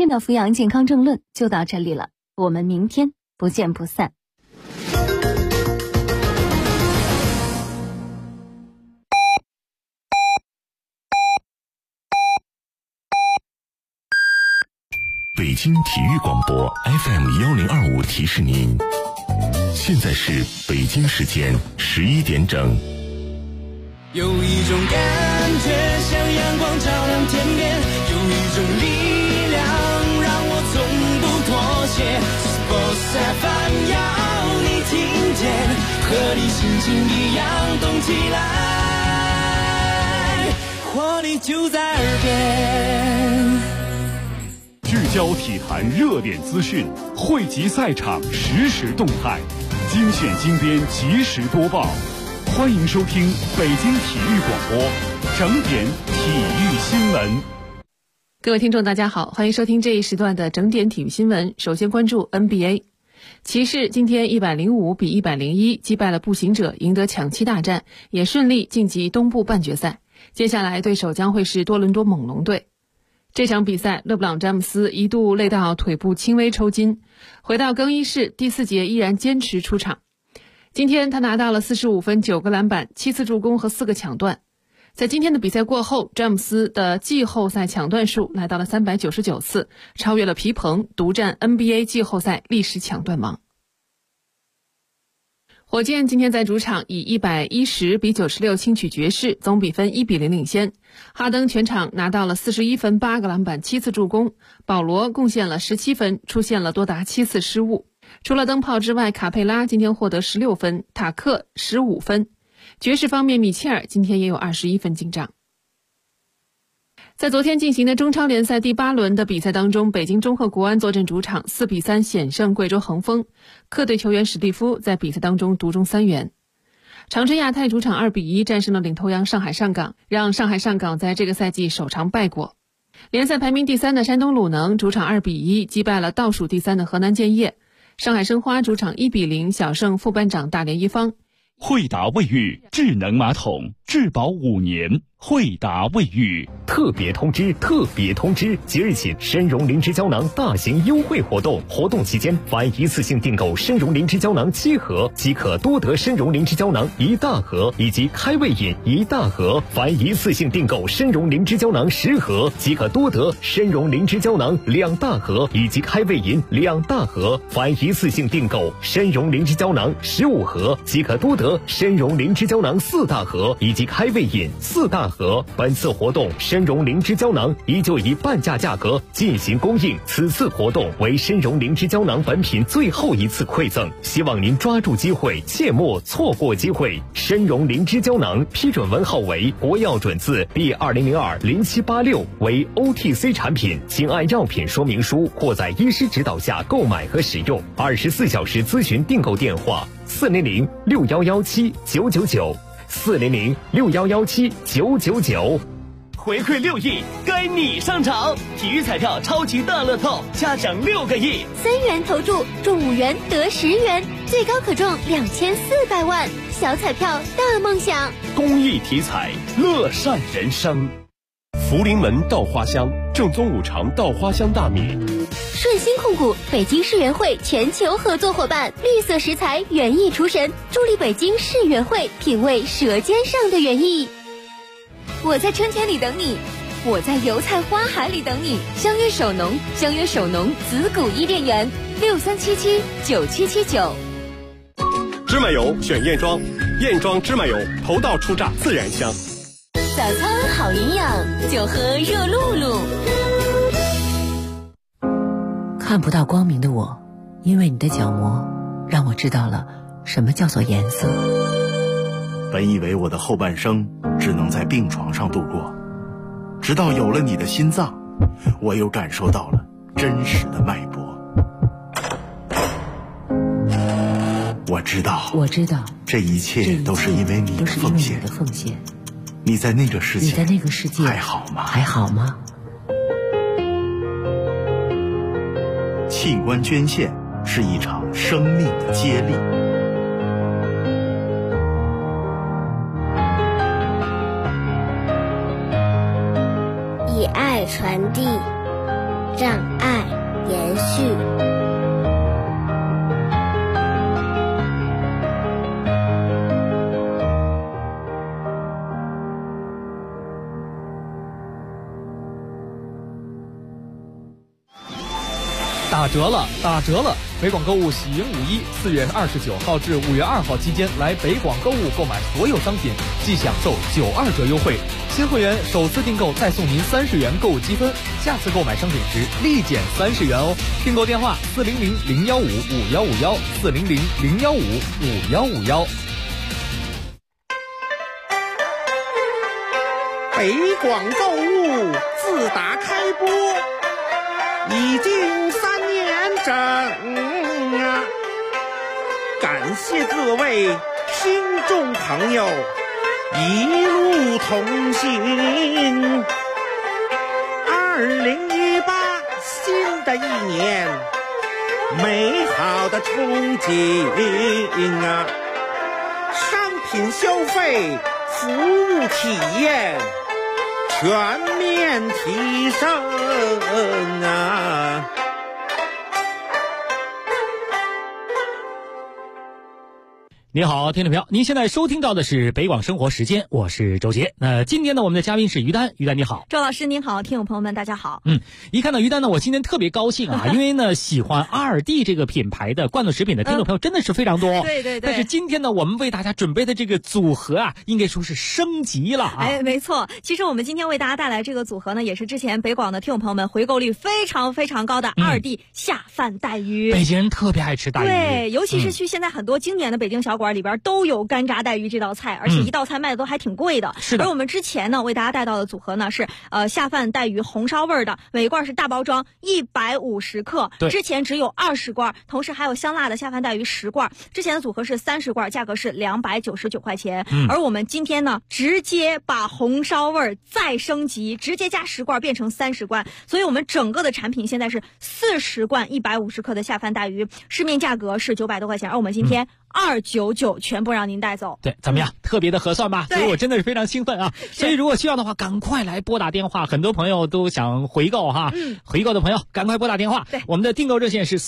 天的扶阳健康政论就到这里了，我们明天不见不散。 北京体育广播 FM1025 提示您，现在是北京时间11点整。 有一种感觉像阳光照亮天边，有一种力量让我从不妥协。Sports FM 要你听见，和你心情一样动起来，活力就在耳边。 聚焦体坛热点资讯，汇集赛场实时动态，精选精编及时播报。欢迎收听北京体育广播整点体育新闻。 各位听众大家好，欢迎收听这一时段的整点体育新闻。首先关注 NBA， 骑士今天105比101击败了步行者，赢得抢七大战，也顺利晋级东部半决赛。接下来对手将会是多伦多猛龙队。这场比赛，勒布朗詹姆斯一度累到腿部轻微抽筋，回到更衣室，第4节依然坚持出场。今天他拿到了45分、9个篮板、7次助攻和4个抢断。在今天的比赛过后，詹姆斯的季后赛抢断数来到了399次，超越了皮蓬，独占 NBA 季后赛历史抢断王。火箭今天在主场以110比96轻取爵士，总比分1比0领先。哈登全场拿到了41分、8个篮板、7次助攻，保罗贡献了17分，出现了多达7次失误。除了灯泡之外，卡佩拉今天获得16分，塔克15分。爵士方面，米切尔今天也有21分进账。在昨天进行的中超联赛第8轮的比赛当中，北京中赫国安坐镇主场4比3险胜贵州恒丰，客队球员史蒂夫在比赛当中独中3元。长春亚泰主场2比1战胜了领头羊上海上港，让上海上港在这个赛季首尝败果。联赛排名第3的山东鲁能主场2比1击败了倒数第3的河南建业。上海申花主场1比0小胜副班长大连一方。 惠达卫浴智能马桶，质保5年。惠达卫浴特别通知！即日起，参茸灵芝胶囊大型优惠活动，活动期间凡一次性订购参茸灵芝胶囊7盒，即可多得参茸灵芝胶囊1大盒以及开胃饮1大盒；凡一次性订购参茸灵芝胶囊10盒，即可多得参茸灵芝胶囊2大盒以及开胃饮2大盒；凡一次性订购参茸灵芝胶囊15盒，即可多得参茸灵芝胶囊4大盒以及开胃饮4大盒。本次活动参茸灵芝胶囊依旧以半价价格进行供应，此次活动为参茸灵芝胶囊本品最后一次馈赠，希望您抓住机会，切莫错过机会。参茸灵芝胶囊批准文号为国药准字第20020786，为 OTC 产品，请按药品说明书或在医师指导下购买和使用。24小时咨询订购电话4006117999，4006117999。 回馈6亿，该你上场！体育彩票超级大乐透，加奖6个亿 ，3元投注中5元得10元，最高可中2400万，小彩票大梦想。 公益体彩，乐善人生。 福临门稻花香，正宗五常稻花香大米。 顺鑫控股北京世园会全球合作伙伴，绿色食材园艺厨神，助力北京世园会品味舌尖上的园艺。我在春天里等你，我在油菜花海里等你。相约首农子谷伊甸园，63779779。 芝麻油选燕庄，燕庄芝麻油头道出榨自然香。 早餐好营养，就喝热露露。 看不到光明的我，因为你的角膜让我知道了什么叫做颜色。 本以为我的后半生只能在病床上度过，直到有了你的心脏，我又感受到了真实的脉搏。我知道这一切都是因为你的奉献。你在那个世界还好吗？器官捐献是一场生命的接力。 以爱传递， 障碍延续。 打折了，打折了！北广购物喜迎5·1，4月29号至5月2号期间来北广购物购买所有商品，即享受92折优惠。新会员首次订购再送您30元购物积分，下次购买商品时立减30元哦。订购电话400-015-5151，400-015-5151。 北广购物自打开播已经3年整啊！感谢各位听众朋友一路同行。2018新的一年，美好的憧憬啊！商品消费、服务体验全面提升啊！ 你好，听众朋友，您现在收听到的是北广生活时间，我是周杰。那今天呢，我们的嘉宾是于丹，于丹你好。 周老师您好，听众朋友们大家好。 一看到于丹呢，我今天特别高兴啊，因为呢，喜欢ALDI这个品牌的罐头食品的听众朋友真的是非常多。 对对对。 但是今天呢，我们为大家准备的这个组合啊，应该说是升级了啊。 哎，没错。其实我们今天为大家带来这个组合呢，也是之前北广的听众朋友们回购率非常非常高的ALDI下饭带鱼。 北京人特别爱吃带鱼。 对，尤其是去现在很多经典的北京小馆里边都有干炸带鱼这道菜，而且一道菜卖的都还挺贵的。 是的。 而我们之前呢为大家带到的组合呢是下饭带鱼红烧味的，每罐是大包装150克，之前只有20罐，同时还有香辣的下饭带鱼10罐。之前的组合是30罐，价格是299块钱。而我们今天呢直接把红烧味再升级，直接加10罐变成30罐，所以我们整个的产品现在是40罐150克的下饭带鱼，市面价格是900多块钱，而我们今天299全部让您带走。 对，怎么样？特别的合算吧？所以我真的是非常兴奋啊！所以如果需要的话，赶快来拨打电话。很多朋友都想回购哈，回购的朋友赶快拨打电话。 对， 我们的订购热线是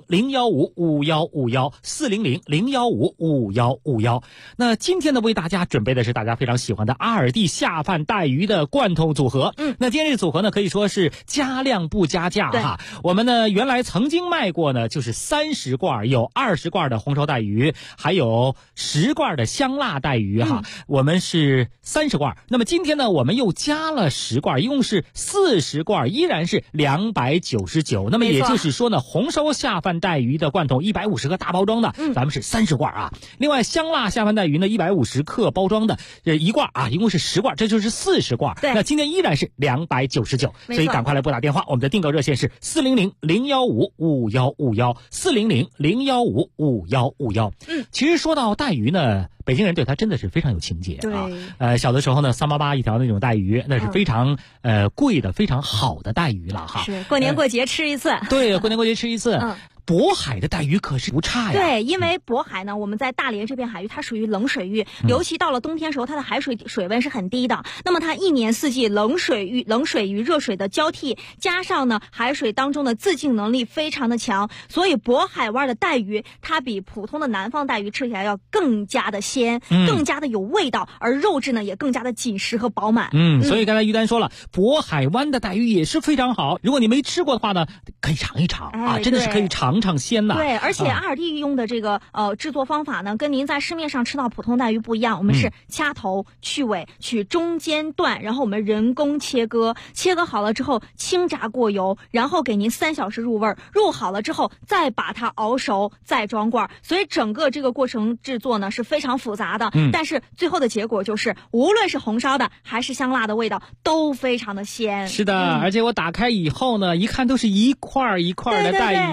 400-015-5151，400-015-5151。那今天呢，为大家准备的是大家非常喜欢的ALDI下饭带鱼的罐头组合。那今天这组合呢，可以说是加量不加价哈。我们呢原来曾经卖过呢，就是30罐，有20罐的红烧带鱼，还有10罐的香辣带鱼哈。我们是30罐，那么今天呢，我们又加了10罐，一共是40罐，依然是299。那么也就是说呢，红烧下饭带鱼的罐头150克大包装的，咱们是30罐啊。另外香辣下饭带鱼呢，150克包装的1罐啊，一共是10罐，这就是40罐。那今天依然是299，所以赶快来拨打电话。我们的订购热线是400-015-5151，400-015-5151。其实说到带鱼呢，北京人对它真的是非常有情节啊。小的时候呢，388一条那种带鱼，那是非常贵的、非常好的带鱼了哈。 是过年过节吃一次。 对，过年过节吃一次。渤海的带鱼可是不差呀。 对，因为渤海呢，我们在大连这片海域，它属于冷水域，尤其到了冬天时候，它的海水水温是很低的。那么它一年四季冷水与热水的交替，加上呢海水当中的自净能力非常的强，所以渤海湾的带鱼它比普通的南方带鱼吃起来要更加的鲜，更加的有味道，而肉质呢也更加的紧实和饱满。 所以刚才于丹说了，渤海湾的带鱼也是非常好。如果你没吃过的话呢，可以尝一尝啊，真的是可以尝鲜呐。 对，而且ALDI用的这个制作方法呢，跟您在市面上吃到普通带鱼不一样。我们是掐头去尾，取中间段，然后我们人工切割好了之后轻炸过油，然后给您3小时入味，入好了之后再把它熬熟，再装罐。所以整个这个过程制作呢是非常复杂的，但是最后的结果就是无论是红烧的还是香辣的味道都非常的鲜。 是的，而且我打开以后呢，一看都是一块一块的带鱼啊，非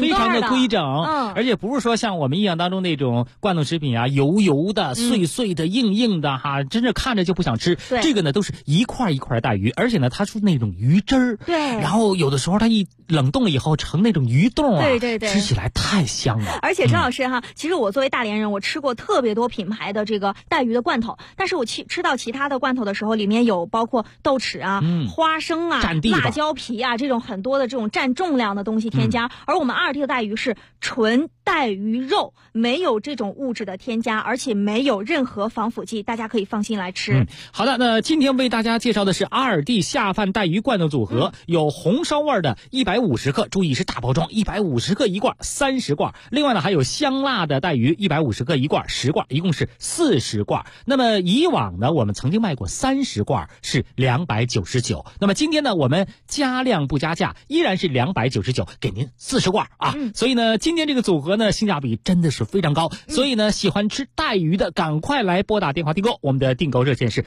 非常的规整，而且不是说像我们印象当中那种罐头食品啊，油油的、碎碎的、硬硬的哈，真是看着就不想吃。这个呢都是一块一块带鱼，而且呢它出那种鱼汁儿， 对， 然后有的时候它一冷冻了以后成那种鱼冻啊， 对， 吃起来太香了。 而且周老师哈，其实我作为大连人，我吃过特别多品牌的这个带鱼的罐头，但是我吃到其他的罐头的时候，里面有包括豆豉啊、花生啊、辣椒皮啊这种很多的这种占重量的东西添加，而我们2D的带鱼是纯带鱼肉，没有这种物质的添加，而且没有任何防腐剂，大家可以放心来吃。 好的，那今天为大家介绍的是2D下饭带鱼罐头组合，有红烧味的150克，注意是大包装，150克一罐，30罐。另外呢还有香辣的带鱼150克一罐，10罐，一共是40罐。那么以往呢我们曾经卖过30罐是299，那么今天呢我们加量不加价，依然是299，给您40罐啊。所以呢今天这个组合呢性价比真的是非常高，所以呢喜欢吃带鱼的赶快来拨打电话订购，我们的订购热线是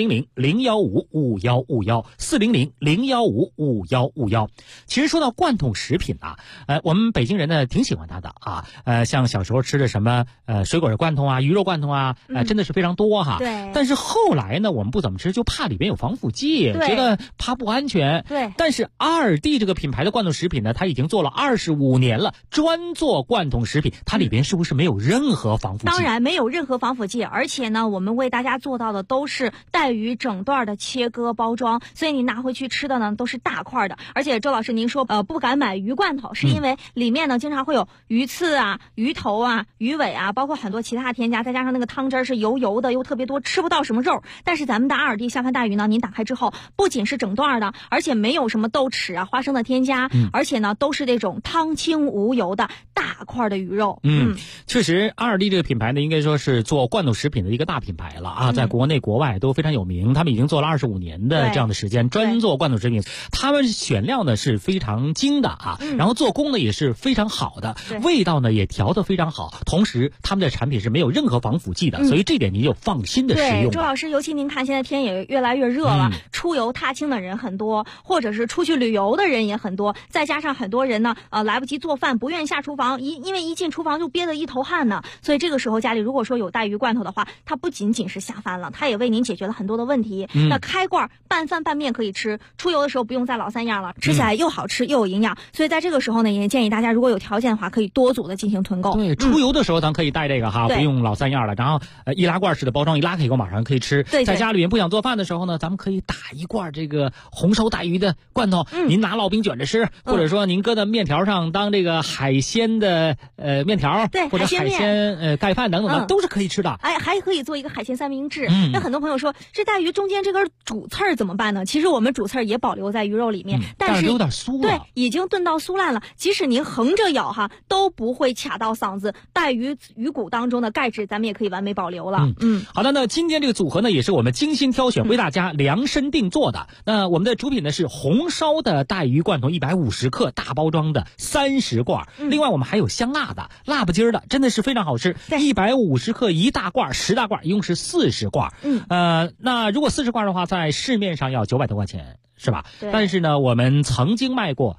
400-015-5151，400-015-5151。其实说到罐头食品啊，我们北京人呢挺喜欢它的啊，像小时候吃的什么水果罐头啊、鱼肉罐头啊，真的是非常多哈。 对。 但是后来呢，我们不怎么吃，就怕里边有防腐剂，觉得怕不安全。 对。 但是2D这个品牌的罐头食品呢，它已经做了25年了，专做罐头食品，它里边是不是没有任何防腐剂？ 当然没有任何防腐剂，而且呢，我们为大家做到的都是带鱼整段的切割包装，所以你拿回去吃的呢都是大块的。而且周老师您说不敢买鱼罐头，是因为里面呢经常会有鱼刺啊、鱼头啊、鱼尾啊，包括很多其他添加，再加上那个汤汁是油油的又特别多，吃不到什么肉。但是咱们的2D下饭带鱼呢，您打开之后不仅是整段的，而且没有什么豆豉啊、花生的添加，而且呢都是那种汤清无油的大块的鱼肉。 确实2D这个品牌呢应该说是做罐头食品的一个大品牌了啊，在国内国外都非常有名，他们已经做了25年的这样的时间，专做罐头食品。他们选料呢是非常精的啊，然后做工呢也是非常好的，味道呢也调得非常好，同时他们的产品是没有任何防腐剂的，所以这点您就放心的使用。 对，周老师，尤其您看现在天也越来越热了，出游踏青的人很多，或者是出去旅游的人也很多，再加上很多人呢来不及做饭，不愿意下厨房，因为一进厨房就憋得一头汗呢，所以这个时候家里如果说有带鱼罐头的话，它不仅仅是下饭了，它也为您解决了很多的问题。那开罐拌饭拌面可以吃，出游的时候不用再老三样了，吃起来又好吃又有营养，所以在这个时候呢，也建议大家如果有条件的话，可以多组的进行囤购。 对，出游的时候咱可以带这个哈，不用老三样了，然后易拉罐式的包装，一拉开以后马上可以吃。 对， 在家里面不想做饭的时候呢，咱们可以打一罐这个红烧带鱼的罐头，您拿烙饼卷着吃，或者说您搁在面条上当这个海鲜的面条， 对， 或者海鲜盖饭等等的，都是可以吃的。 还可以做一个海鲜三明治。那很多朋友说这带鱼中间这根主刺儿怎么办呢？其实我们主刺儿也保留在鱼肉里面，但是有点酥了， 对，已经炖到酥烂了，即使您横着咬哈都不会卡到嗓子，带鱼骨当中的钙质咱们也可以完美保留了。 好的，那今天这个组合呢也是我们精心挑选为大家量身定做的。那我们的主品呢是红烧的带鱼罐头150克大包装的30罐，另外我们还有香辣的辣不筋的，真的是非常好吃，150克一大罐，10大罐，一共是40罐。那如果40罐的话，在市面上要900多块钱，是吧？但是呢，我们曾经卖过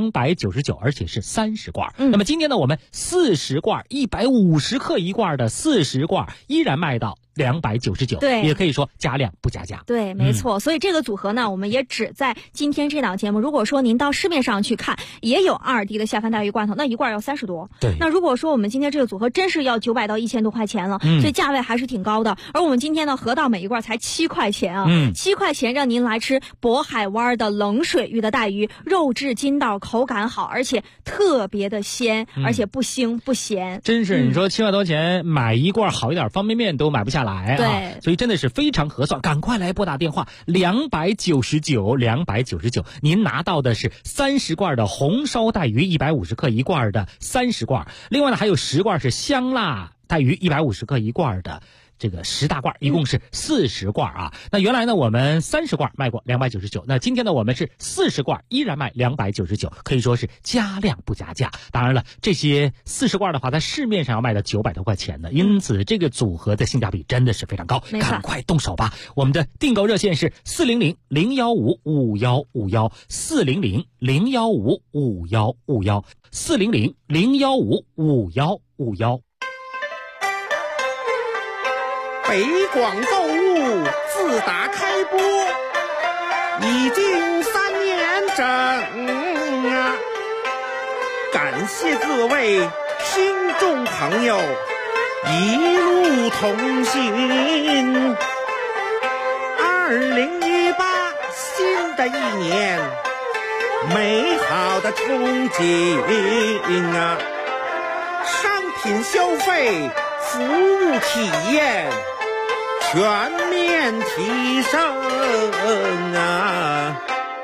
299，而且是30罐。那么今天呢，我们40罐150克一罐的40罐依然卖到299， 对， 也可以说加量不加价。 对，没错。所以这个组合呢，我们也只在今天这档节目。如果说您到市面上去看，也有2D的下饭带鱼罐头，那一罐要30多。 对。 那如果说我们今天这个组合真是要900到1000多块钱了，所以价位还是挺高的。而我们今天呢，合到每一罐才7块钱啊，7块钱让您来吃渤海湾的冷水域的带鱼，肉质筋道，口感好，而且特别的鲜，而且不腥不咸。 真是，你说7万多钱买一罐好一点方便面都买不下来啊！ 对， 所以真的是非常合算，赶快来拨打电话299，您拿到的是30罐的红烧带鱼150克一罐的30罐，另外呢还有10罐是香辣带鱼150克一罐的这个10大罐，一共是40罐啊。那原来呢我们30罐卖过299，那今天呢我们是40罐依然卖299，可以说是加量不加价。当然了，这些40罐的话在市面上要卖到900多块钱呢，因此这个组合的性价比真的是非常高，赶快动手吧。我们的订购热线是400-015-5151，400-015-5151，400-015-5151。 北广购物自打开播已经3年整啊，感谢各位听众朋友一路同行。2018新的一年，美好的憧憬啊，商品消费、服务体验全面提升啊！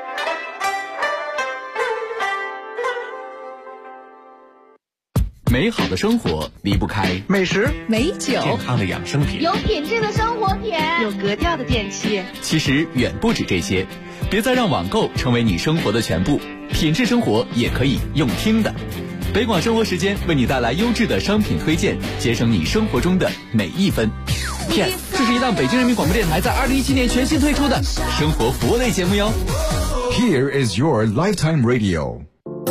美好的生活离不开美食、 美酒、 健康的养生品， 有品质的生活品，有格调的电器。 其实远不止这些，别再让网购成为你生活的全部，品质生活也可以用听的。北广生活时间为你带来优质的商品推荐，节省你生活中的每一分。Yes， 这是一档北京人民广播电台在2017年全新推出的生活服务类节目哟。 Here is your lifetime radio。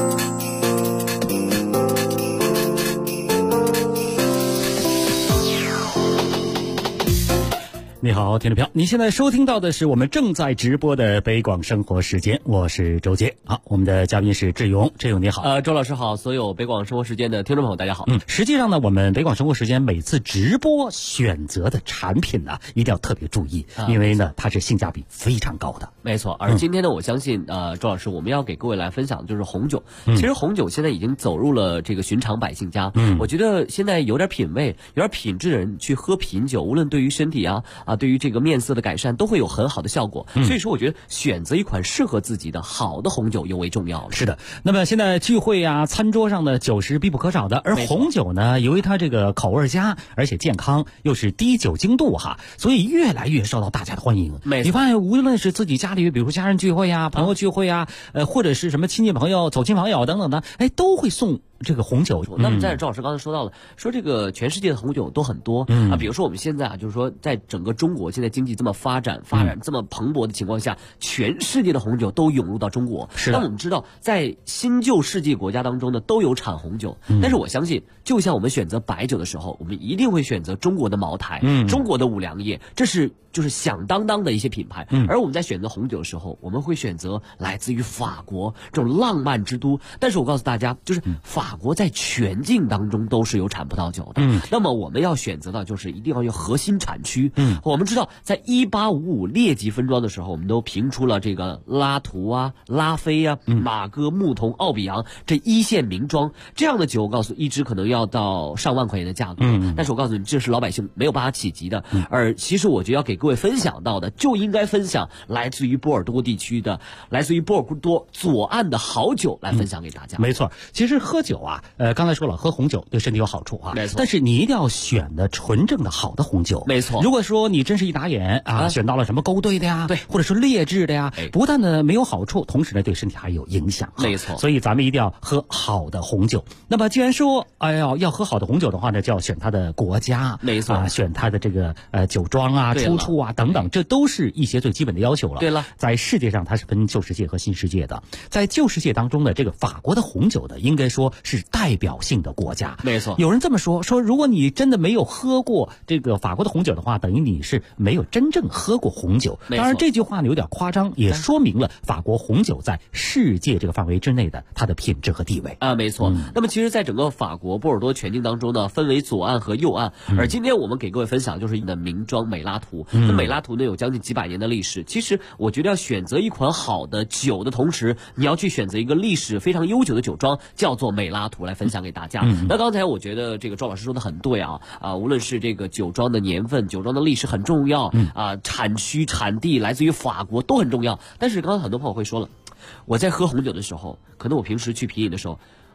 你好，听众朋友，你现在收听到的是我们正在直播的北广生活时间，我是周杰。好，我们的嘉宾是志勇，志勇你好。 周老师好，所有北广生活时间的听众朋友大家好。 实际上呢，我们北广生活时间每次直播选择的产品呢，一定要特别注意，因为呢，它是性价比非常高的。 没错，而今天呢，我相信周老师，我们要给各位来分享的就是红酒。其实红酒现在已经走入了这个寻常百姓家。我觉得现在有点品味、有点品质的人去喝品酒，无论对于身体对于这个面色的改善都会有很好的效果。所以说我觉得选择一款适合自己的好的红酒尤为重要了。 是的，那么现在聚会餐桌上的酒是必不可少的，而红酒呢，由于它这个口味佳，而且健康，又是低酒精度所以越来越受到大家的欢迎。你发现无论是自己家里比如家人聚会朋友聚会或者是什么亲戚朋友、走亲访友等等的，都会送这个红酒。 那么在赵老师刚才说到了，说这个全世界的红酒都很多比如说我们现在就是说在整个中国现在经济这么发展这么蓬勃的情况下，全世界的红酒都涌入到中国。是的。那我们知道在新旧世界国家当中呢都有产红酒，但是我相信就像我们选择白酒的时候，我们一定会选择中国的茅台，中国的五粮液，这是就是响当当的一些品牌。而我们在选择红酒的时候，我们会选择来自于法国这种浪漫之都。但是我告诉大家，就是法国在全境当中都是有产葡萄酒的。那么我们要选择的就是一定要有核心产区。我们知道在1855列级分庄的时候，我们都评出了这个拉图拉菲马哥、牧童、奥比昂这一线名庄，这样的酒我告诉一支可能要到上万块钱的价格。但是我告诉你，这是老百姓没有办法企及的。而其实我觉得要给各位分享到的，就应该分享来自于波尔多地区的，来自于波尔多左岸的好酒来分享给大家。 没错，其实喝酒刚才说了，喝红酒对身体有好处没错。 但是你一定要选的纯正的好的红酒。 没错。 如果说你真是一打眼选到了什么勾兑的对，或者说劣质的不但呢没有好处，同时呢对身体还有影响。 没错。 所以咱们一定要喝好的红酒。那么既然说要喝好的红酒的话呢，就要选它的国家。 没错。 选它的这个酒庄出处等等，这都是一些最基本的要求了。 对了， 在世界上它是分旧世界和新世界的，在旧世界当中的这个法国的红酒呢，应该说是代表性的国家。 没错。 有人这么说如果你真的没有喝过这个法国的红酒的话，等于你是没有真正喝过红酒。当然这句话呢有点夸张，也说明了法国红酒在世界这个范围之内的它的品质和地位没错。那么其实在整个法国波尔多全境当中呢，分为左岸和右岸。而今天我们给各位分享就是的名庄美拉图。那美拉图呢有将近几百年的历史。其实我觉得要选择一款好的酒的同时，你要去选择一个历史非常悠久的酒庄，叫做美拉图，来分享给大家。那刚才我觉得这个赵老师说的很对无论是这个酒庄的年份、酒庄的历史很重要产区、产地来自于法国都很重要。但是刚刚很多朋友会说了，我在喝红酒的时候，可能我平时去品饮的时候，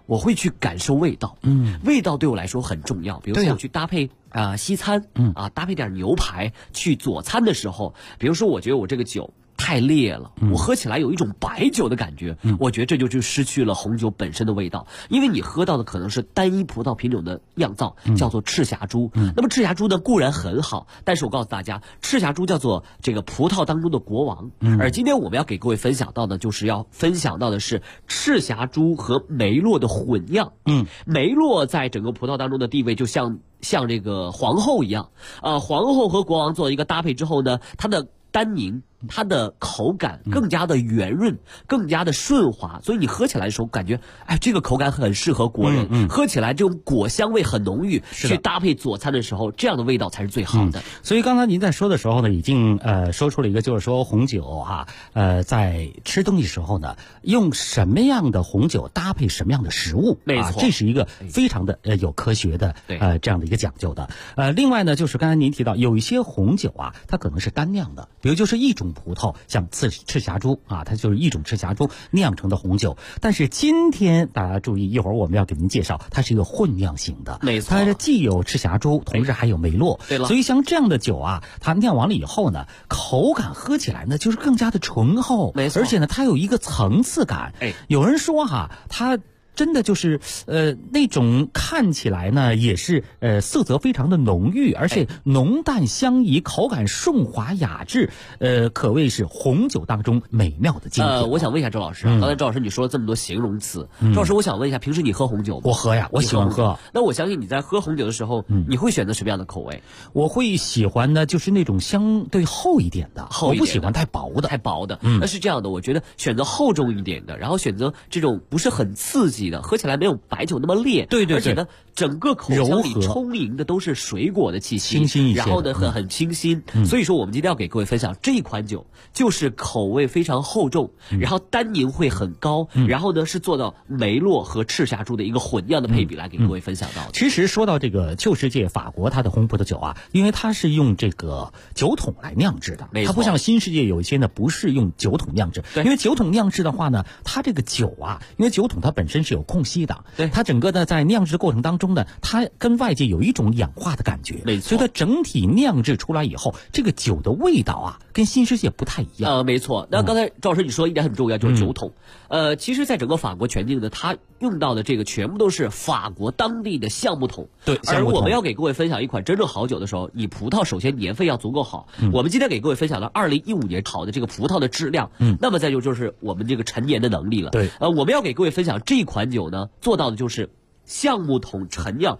我会去感受味道。味道对我来说很重要。比如说我去搭配西餐，搭配点牛排去佐餐的时候，比如说我觉得我这个酒太烈了，我喝起来有一种白酒的感觉，我觉得这就失去了红酒本身的味道，因为你喝到的可能是单一葡萄品种的酿造，叫做赤霞珠。那么赤霞珠呢固然很好，但是我告诉大家，赤霞珠叫做这个葡萄当中的国王。而今天我们要给各位分享到的，就是要分享到的是赤霞珠和梅洛的混酿。梅洛在整个葡萄当中的地位就像这个皇后一样，皇后和国王做一个搭配之后呢，它的单宁，它的口感更加的圆润，更加的顺滑，所以你喝起来的时候感觉，这个口感很适合国人，喝起来这种果香味很浓郁，去搭配佐餐的时候，这样的味道才是最好的。 所以刚才您在说的时候呢，已经说出了一个，就是说红酒在吃东西时候呢，用什么样的红酒搭配什么样的食物， 没错， 这是一个非常的有科学的这样的一个讲究的。另外呢，就是刚才您提到有一些红酒它可能是单酿的，比如就是一种葡萄，像赤霞珠它就是一种赤霞珠酿成的红酒。但是今天大家注意，一会儿我们要给您介绍，它是一个混酿型的， 没错， 它既有赤霞珠，同时还有梅洛。 对了， 所以像这样的酒它酿完了以后呢，口感喝起来呢就是更加的醇厚， 没错， 而且呢它有一个层次感。有人说它真的就是那种看起来呢也是色泽非常的浓郁，而且浓淡相宜，口感顺滑雅致，可谓是红酒当中美妙的精品。 我想问一下周老师，刚才周老师你说了这么多形容词，周老师我想问一下，平时你喝红酒吗？ 我喝呀，我喜欢喝。 那我相信你在喝红酒的时候，你会选择什么样的口味？ 我会喜欢呢就是那种相对厚一点的，我不喜欢太薄的。 那是这样的，我觉得选择厚重一点的，然后选择这种不是很刺激的，喝起来没有白酒那么烈， 对， 而且呢整个口腔里充盈的都是水果的气息， 清新一些， 然后呢很清新。所以说我们今天要给各位分享这一款酒，就是口味非常厚重，然后单宁会很高，然后呢是做到梅洛和赤霞珠的一个混酿的配比来给各位分享到的。 其实说到这个旧世界法国它的红葡萄酒因为它是用这个酒桶来酿制的，它不像新世界有一些呢不是用酒桶酿制，因为酒桶酿制的话呢，它这个酒因为酒桶它本身是有空隙的，它整个的在酿制过程当中呢，它跟外界有一种氧化的感觉， 没错， 所以它整体酿制出来以后，这个酒的味道跟新世界不太一样。 没错。那刚才赵老师你说一点很重要，就是酒桶。其实在整个法国全境呢，它用到的这个全部都是法国当地的橡木桶。 对， 而我们要给各位分享一款真正好酒的时候，你葡萄首先年份要足够好。我们今天给各位分享了2015年好的这个葡萄的质量，那么再就是我们这个陈年的能力了。 对， 我们要给各位分享这款酒呢，做到的就是橡木桶陈酿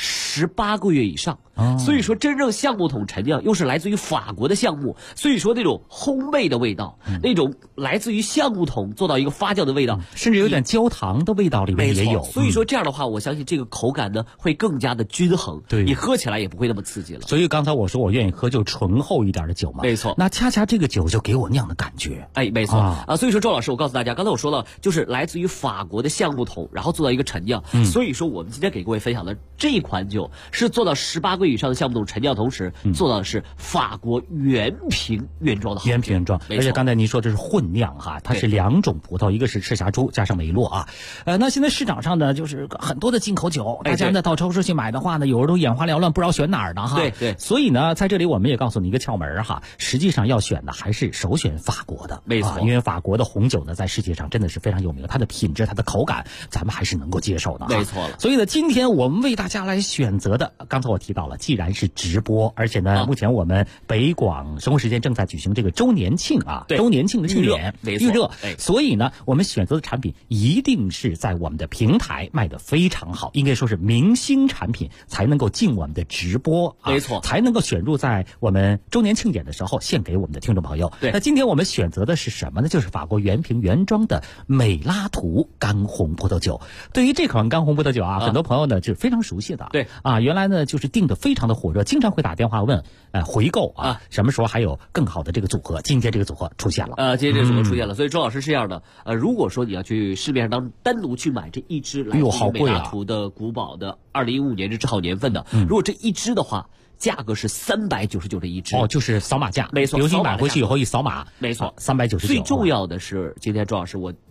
18个月以上。所以说真正橡木桶陈酿又是来自于法国的橡木，所以说那种烘焙的味道，那种来自于橡木桶做到一个发酵的味道， 甚至有点焦糖的味道里面也有。 所以说这样的话，我相信这个口感呢会更加的均衡， 对， 你喝起来也不会那么刺激了。 所以刚才我说我愿意喝就醇厚一点的酒嘛， 没错。 那恰恰这个酒就给我酿的感觉， 没错所以说周老师，我告诉大家，刚才我说了，就是来自于法国的橡木桶，然后做到一个陈酿。所以说我们今天给各位分享的这一款酒是做到18个月以上的橡木桶陈酿，同时做到的是法国原瓶原装的好， 原瓶原装。而且刚才您说这是混酿它是2种葡萄，一个是赤霞珠加上梅洛那现在市场上呢就是很多的进口酒，大家呢到超市去买的话呢，有人都眼花缭乱，不知道选哪儿呢对。 所以呢在这里我们也告诉你一个窍门实际上要选的还是首选法国的， 没错， 因为法国的红酒呢在世界上真的是非常有名，它的品质它的口感咱们还是能够接受的没错了。 所以呢今天我们为大家来选择的，刚才我提到了，既然是直播，而且呢目前我们北广生活时间正在举行这个周年庆周年庆的庆典预热，所以呢我们选择的产品一定是在我们的平台卖得非常好，应该说是明星产品才能够进我们的直播没错， 才能够选入在我们周年庆典的时候献给我们的听众朋友。那今天我们选择的是什么呢？就是法国原瓶原装的美拉图干红葡萄酒。对于这款干红葡萄酒很多朋友呢是非常熟悉的， 对原来呢就是订的非常的火热，经常会打电话问回购什么时候还有更好的这个组合。今天这个组合出现了， 今天这个组合出现了。所以周老师是这样的，如果说你要去市面上单独去买这一支来自于美拉图的古堡的2015年这好年份的，如果这一支的话，价格是399这一支就是扫码价， 没错。 尤其买回去以后一扫码， 没错， 399。 最重要的是，今天周老师我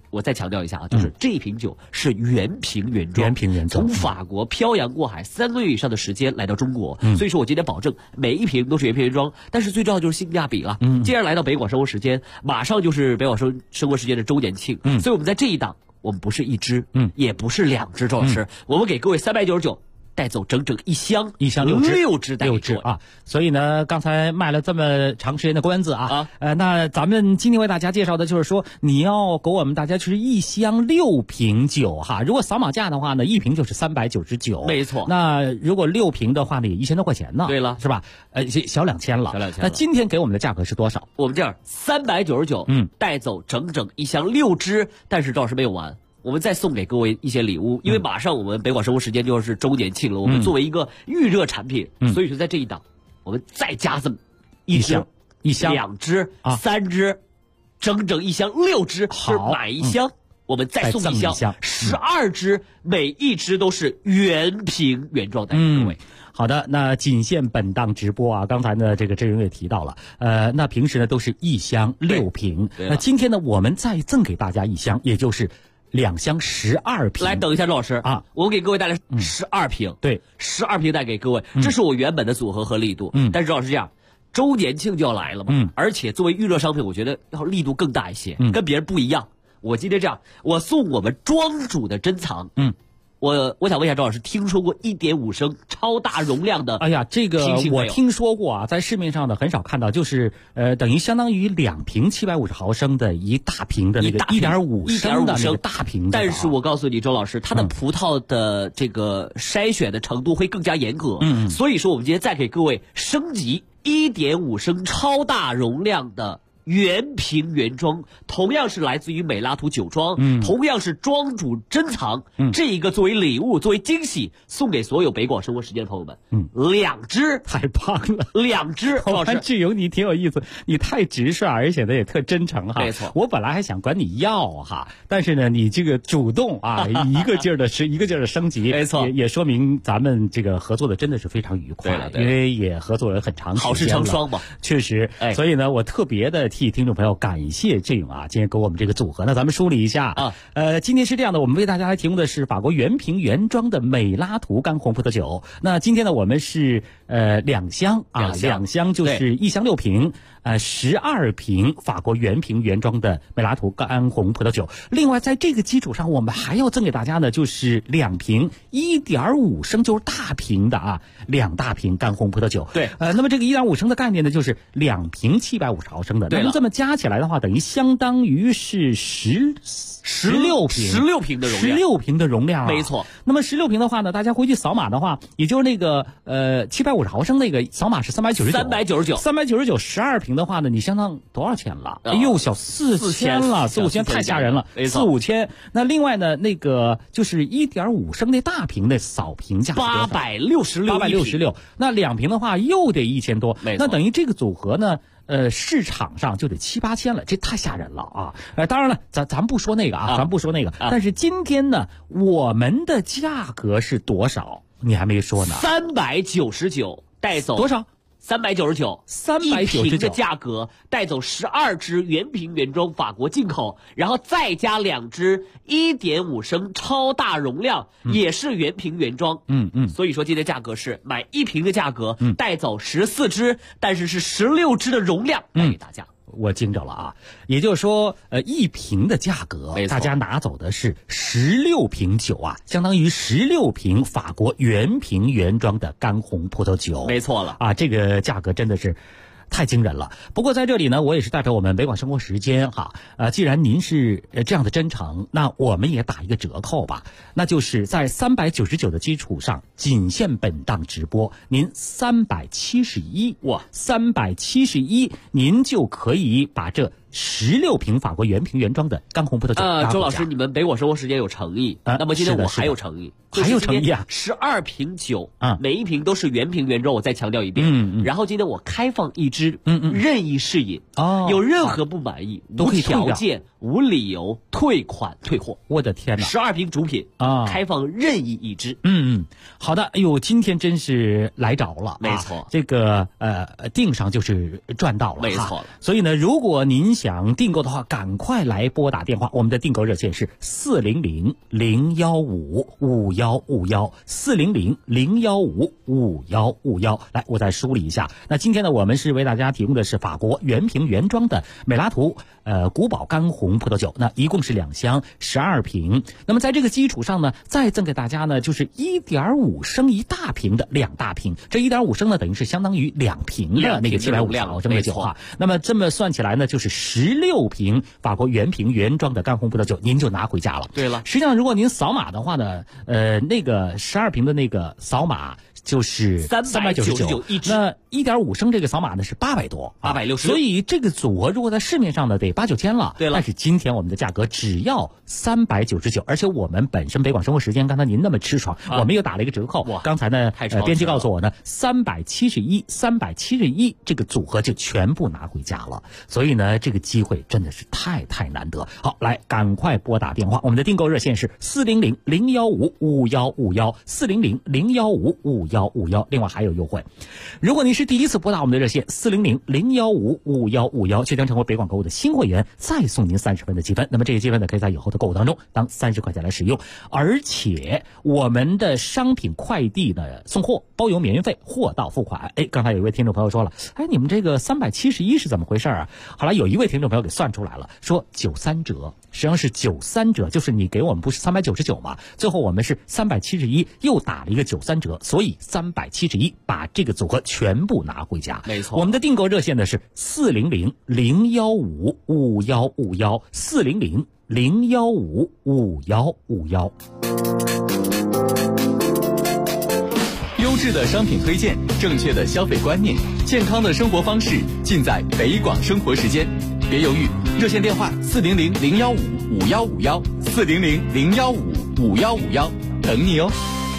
我再强调一下啊，就是这瓶酒是原瓶原装，从法国漂洋过海3个月以上的时间来到中国，所以说我今天保证每一瓶都是原瓶原装。但是最重要就是性价比了。既然来到北广生活时间，马上就是北广生活时间的周年庆，所以我们在这一档，我们不是1支，也不是2支，周老师，我们给各位399。带走整整1箱6支带给各位啊！所以呢，刚才卖了这么长时间的关子啊，那咱们今天为大家介绍的就是说，你要给我们大家就是1箱6瓶酒哈。如果扫码价的话呢，1瓶就是399， 没错。 那如果6瓶的话呢，也1000多块钱呢。 对了， 是吧？小2000了， 小2000。 那今天给我们的价格是多少？ 我们这样399，带走整整1箱6支，但是赵老师没有完。我们再送给各位一些礼物，因为马上我们北广生活时间就是周年庆了，我们作为一个预热产品，所以说在这一档我们再加这么1箱、2支、3支，整整1箱6支，是买1箱我们再送1箱12支，每1支都是原瓶原装的，各位。 好的，那仅限本档直播啊。刚才呢，这个郑荣也提到了，那平时呢都是1箱6瓶，那今天呢我们再赠给大家1箱，也就是2箱12瓶。 来，等一下，周老师啊，我给各位带来12瓶， 对 ，12瓶带给各位，这是我原本的组合和力度。但是周老师这样，周年庆就要来了嘛，而且作为预热商品，我觉得要力度更大一些，跟别人不一样。我今天这样，我送我们庄主的珍藏，我想问一下周老师，听说过1.5升超大容量的？ 哎呀，这个我听说过啊，在市面上的很少看到，就是等于相当于2瓶750毫升的一大瓶的那个1.5升的那个大瓶的。 但是我告诉你，周老师，它的葡萄的这个筛选的程度会更加严格，所以说我们今天再给各位升级1.5升超大容量的原瓶原装，同样是来自于美拉图酒庄，同样是庄主珍藏，这一个作为礼物，作为惊喜，送给所有北广生活时间的朋友们。2支太棒了 ，2支。 我看志勇你挺有意思，你太直率，而且呢也特真诚哈。 没错， 我本来还想管你要哈，但是呢你这个主动啊，一个劲儿的升级， 没错， 也说明咱们这个合作的真的是非常愉快，因为也合作了很长时间了， 好事成双嘛， 确实。所以呢，我特别的替听众朋友感谢志勇啊，今天给我们这个组合呢，咱们梳理一下啊。今天是这样的，我们为大家来提供的是法国原瓶原装的美拉图干红葡萄酒。那今天呢，我们是2箱啊，2箱就是1箱6瓶，12瓶法国原瓶原装的美拉图干红葡萄酒。另外，在这个基础上，我们还要赠给大家呢，就是2瓶1.5升，就是大瓶的啊，2大瓶干红葡萄酒。 对， 那么这个1.5升的概念呢，就是2瓶750毫升的。那么这么加起来的话，等于相当于是16 瓶的容量 ，16瓶的容量啊， 没错。 那么16瓶的话呢，大家回去扫码的话，也就是那个750毫升那个扫码是399 12瓶的话呢，你相当多少钱了？哎呦，小4000了，4、5千太吓人了，4、5千。那另外呢，那个就是1.5升那大瓶的扫瓶价866，那2瓶的话又得1000多，那等于这个组合呢。市场上就得7、8千了，这太吓人了啊！当然了，咱不说那个啊，咱不说那个。但是今天呢，我们的价格是多少？你还没说呢。 399带走多少 ？399，1瓶的价格带走12支原瓶原装法国进口，然后再加2支1.5升超大容量，也是原瓶原装。所以说今天价格是买1瓶的价格，带走14支，但是是16支的容量带给大家。 我惊着了啊！也就是说，1瓶的价格，大家拿走的是16瓶酒啊，相当于16瓶法国原瓶原装的干红葡萄酒。 没错了啊，这个价格真的是太惊人了。不过在这里呢，我也是代表我们北广生活时间哈，既然您是这样的真诚，那我们也打一个折扣吧，那就是在399的基础上，仅限本档直播，您371，哇，371，您就可以把这16瓶法国原瓶原装的干红葡萄酒。 周老师，你们北广生活时间有诚意，那么今天我还有诚意， 还有诚意啊 ！12瓶酒啊，每一瓶都是原瓶原装，我再强调一遍。然后今天我开放1支，任意试饮，有任何不满意， 都可以无条件、无理由退款退货。 我的天哪 ！12瓶主品啊，开放任意1支。 好的，哎呦，今天真是来着了， 没错， 这个订上就是赚到了， 没错了。 所以呢，如果您想订购的话，赶快来拨打电话，我们的订购热线是400-015-5151，400-015-5151。来，我再梳理一下。那今天呢，我们是为大家提供的是法国原瓶原装的美拉图古堡干红葡萄酒，那一共是2箱12瓶。那么在这个基础上呢，再赠给大家呢就是 1.5 升一大瓶的2大瓶，这 1.5 升呢等于是相当于2瓶的那个750毫升的酒啊。那么这么算起来呢，就是16瓶法国原瓶原装的干红葡萄酒，您就拿回家了。 对了， 实际上如果您扫码的话呢，那个12瓶的那个扫码就是399 一支， 那 1.5 升这个扫码呢是800多 ，860， 所以这个组合如果在市面上呢得8、9千了。 对了， 但是今天我们的价格只要399，而且我们本身北广生活时间，刚才您那么吃爽，我们又打了一个折扣。刚才呢，编辑告诉我呢，371这个组合就全部拿回家了。所以呢，这个机会真的是太难得。好，来赶快拨打电话，我们的订购热线是400-015-5151，400-015-5151。另外还有优惠，如果您是第一次拨打我们的热线400-015-5151，就将成为北广购物的新会员，再送您30分的积分。那么这些积分呢，可以在以后的购物当中当30块钱来使用，而且我们的商品快递的送货包邮免运费，货到付款。刚才有一位听众朋友说了，你们这个371是怎么回事啊？后来有一位听众朋友给算出来了，说93折，实际上是93折，就是你给我们不是399嘛，最后我们是371，又打了一个93折，所以371把这个组合全部拿回家。 没错， 我们的订购热线呢是400-015-5151，400-015-5151。 优质的商品推荐，正确的消费观念，健康的生活方式，尽在北广生活时间。别犹豫，热线电话400-015-5151，400-015-5151，等你哦。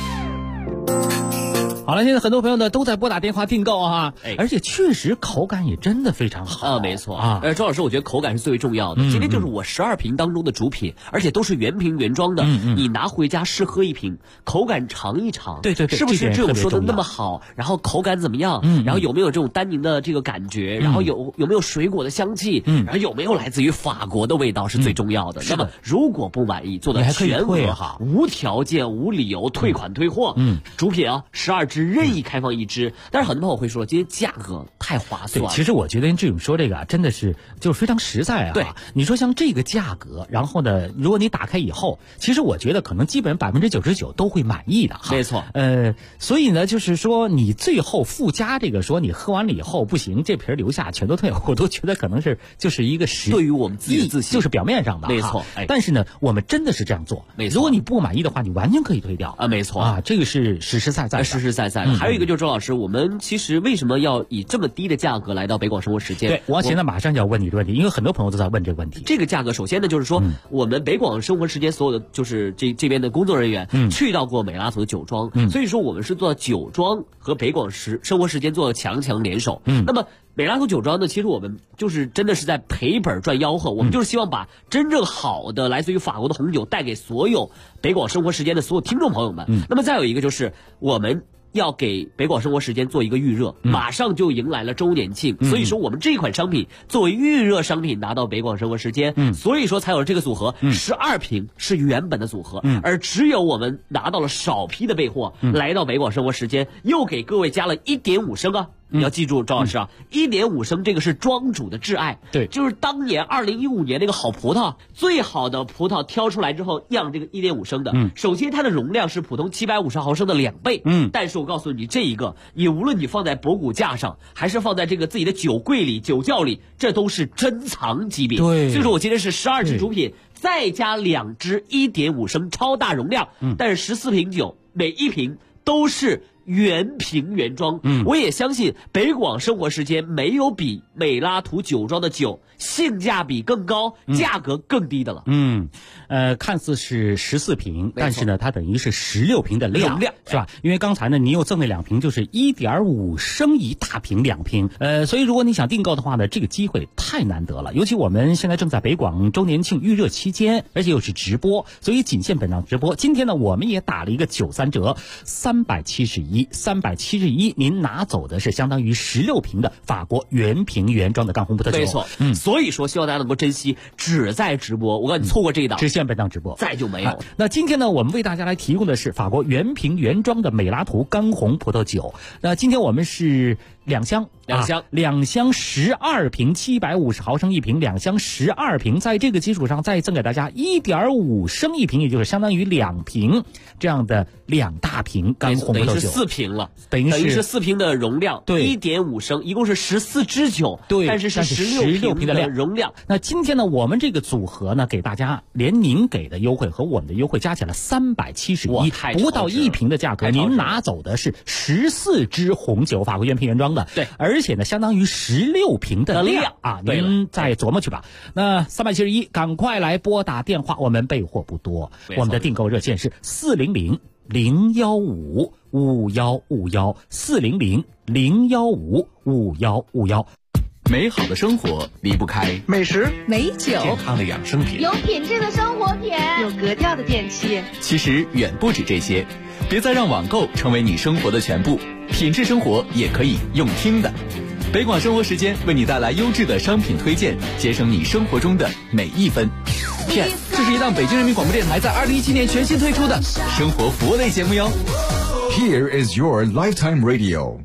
好了，现在很多朋友呢都在拨打电话订购啊，而且确实口感也真的非常好没错啊。周老师，我觉得口感是最为重要的。今天就是我12瓶当中的主品，而且都是原瓶原装的，你拿回家试喝一瓶，口感尝一尝， 对， 是不是这种说的那么好？然后口感怎么样？然后有没有这种单宁的这个感觉？然后有没有水果的香气？然后有没有来自于法国的味道是最重要的。那么如果不满意，做的全额无条件无理由退款退货。主品啊，12支任意开放1支，但是很多朋友会说，今天价格太划算了。 对，其实我觉得这种说这个真的是就是非常实在啊。 对， 你说像这个价格，然后呢，如果你打开以后，其实我觉得可能基本99%都会满意的。 没错。 所以呢，就是说你最后附加这个说你喝完了以后不行，这瓶留下全都退，我都觉得可能是就是一个对于我们自己的自信， 就是表面上的。 没错。 但是呢，我们真的是这样做。 没错。 如果你不满意的话，你完全可以退掉啊。没错啊，这个是实实在在的。 实实在在的。还有一个就是周老师，我们其实为什么要以这么低的价格来到北广生活时间？ 对，我现在马上就要问你这个问题，因为很多朋友都在问这个问题。 这个价格，首先呢，就是说我们北广生活时间所有的就是这边的工作人员去到过美拉图的酒庄，所以说我们是做酒庄和北广生活时间做强联手。那么美拉图酒庄呢，其实我们就是真的是在赔本赚吆喝，我们就是希望把真正好的来自于法国的红酒带给所有北广生活时间的所有听众朋友们。那么再有一个就是我们要给北广生活时间做一个预热，马上就迎来了周年庆，所以说我们这款商品作为预热商品拿到北广生活时间，所以说才有了这个组合，12瓶是原本的组合，而只有我们拿到了少批的备货，来到北广生活时间，又给各位加了1.5升啊。你要记住，赵老师啊，1.5升这个是庄主的挚爱， 对， 就是当年2015年那个好葡萄，最好的葡萄挑出来之后酿这个1.5升的，首先它的容量是普通750毫升的2倍，但是我告诉你，这一个你无论你放在博古架上，还是放在这个自己的酒柜里、酒窖里，这都是珍藏级别。 对， 所以说我今天是12支主品，再加2支1.5升超大容量，但是14瓶酒，每一瓶都是原瓶原装。我也相信北广生活时间没有比美拉图酒庄的酒性价比更高，价格更低的了。 看似是14瓶，但是呢，它等于是16瓶的量，是吧？因为刚才呢，你又赠那2瓶，就是1.5升一大瓶2瓶。所以如果你想订购的话呢，这个机会太难得了。尤其我们现在正在北广周年庆预热期间，而且又是直播，所以仅限本档直播。今天呢，我们也打了一个93折，371。 371，您拿走的是相当于16瓶的法国原瓶原装的干红葡萄酒。 没错，所以说希望大家能够珍惜，只在直播，我告诉你错过这一档， 只限本档直播， 再就没有。 那今天呢，我们为大家来提供的是法国原瓶原装的美拉图干红葡萄酒。那今天我们是两箱12瓶，750毫升一瓶，2箱12瓶，在这个基础上再赠给大家1.5升一瓶，也就是相当于2瓶这样的2大瓶干红葡萄酒， 等于是4瓶了， 等于是 4瓶的容量，对，1.5升，一共是14支酒， 对， 但是16瓶的容量。 那今天呢，我们这个组合呢，给大家连您给的优惠和我们的优惠加起来371，不到1瓶的价格，您拿走的是14支红酒，法国原瓶原装的， 对， 而且呢，相当于16瓶的量啊，您再琢磨去吧。那371，赶快来拨打电话，我们备货不多，我们的订购热线是400-015-5151，400-015-5151。 美好的生活离不开美食、 美酒、 健康的养生品， 有品质的生活品，有格调的电器。 其实远不止这些，别再让网购成为你生活的全部，品质生活也可以用听的。北广生活时间为你带来优质的商品推荐，节省你生活中的每一分。这是一档北京人民广播电台在2017年全新推出的生活服务类节目哟。 Here is your lifetime radio。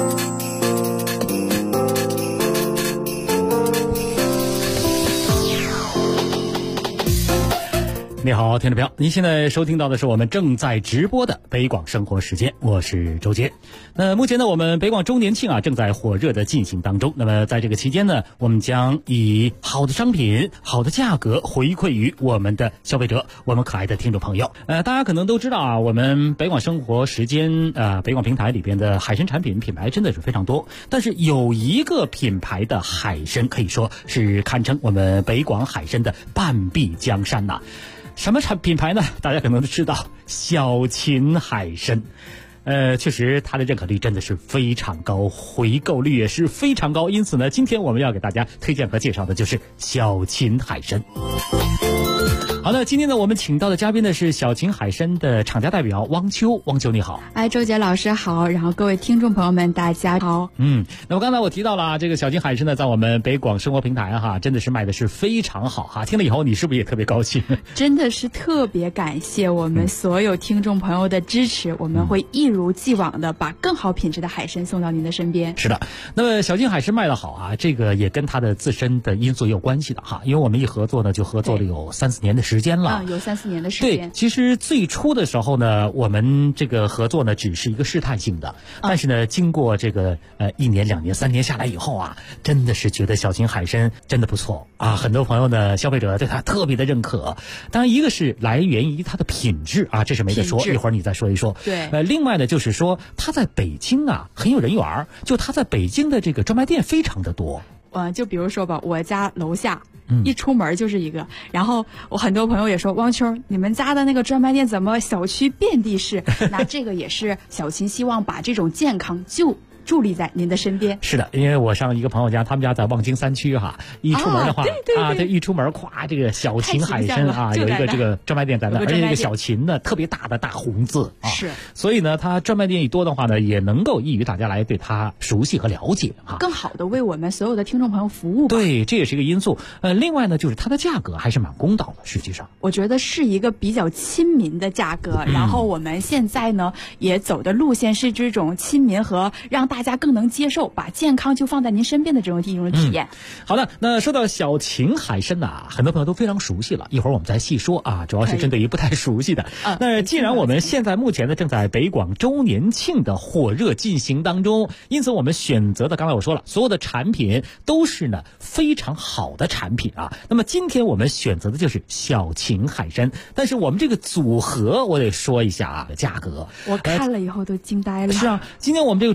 你好，听众朋友，您现在收听到的是我们正在直播的北广生活时间，我是周杰。那目前呢，我们北广周年庆正在火热的进行当中。那么在这个期间呢，我们将以好的商品、好的价格回馈于我们的消费者，我们可爱的听众朋友。大家可能都知道我们北广生活时间北广平台里边的海参产品品牌真的是非常多，但是有一个品牌的海参可以说是堪称我们北广海参的半壁江山呐。什么品牌呢？大家可能都知道，小秦海参。确实它的认可率真的是非常高，回购率也是非常高，因此呢，今天我们要给大家推荐和介绍的就是小秦海参。好的，今天呢，我们请到的嘉宾呢是小秦海参的厂家代表汪秋。汪秋你好。 周杰老师好，然后各位听众朋友们大家好。 那么刚才我提到了这个小秦海参呢，在我们北广生活平台真的是卖的是非常好哈。听了以后你是不是也特别高兴？ 真的是特别感谢我们所有听众朋友的支持，我们会一如既往的把更好品质的海参送到您的身边。 是的，那么小秦海参卖得好这个也跟它的自身的因素有关系的因为我们一合作呢，就合作了有3-4年的时间了。 有3-4年的时间。 对，其实最初的时候呢，我们这个合作呢只是一个试探性的，但是呢，经过这个1年、2年、3年下来以后真的是觉得小秦海参真的不错很多朋友呢，消费者对它特别的认可。当然，一个是来源于它的品质这是没得说，一会儿你再说一说。 对， 另外呢，就是说它在北京很有人缘，就它在北京的这个专卖店非常的多。 就比如说吧，我家楼下一出门就是一个，然后我很多朋友也说，汪秋，你们家的那个专卖店怎么小区遍地是？那这个也是小秦希望把这种健康就伫立在您的身边。 是的，因为我上一个朋友家，他们家在望京3区一出门的话对，一出门咵，这个小秦海参有一个这个专卖店在那，而且这个小秦呢特别大的大红字是， 所以呢，它专卖店一多的话呢，也能够益于大家来对它熟悉和了解更好的为我们所有的听众朋友服务。 对，这也是一个因素。另外呢，就是它的价格还是蛮公道的，实际上我觉得是一个比较亲民的价格。然后我们现在呢也走的路线是这种亲民和让大家更能接受，把健康就放在您身边的这种体验。 好的，那说到小秦海参很多朋友都非常熟悉了，一会儿我们再细说主要是针对于不太熟悉的。那既然我们现在目前呢正在北广周年庆的火热进行当中，因此我们选择的刚才我说了，所有的产品都是呢非常好的产品那么今天我们选择的就是小秦海参，但是我们这个组合我得说一下价格， 我看了以后都惊呆了。 是今天我们这个主品呢是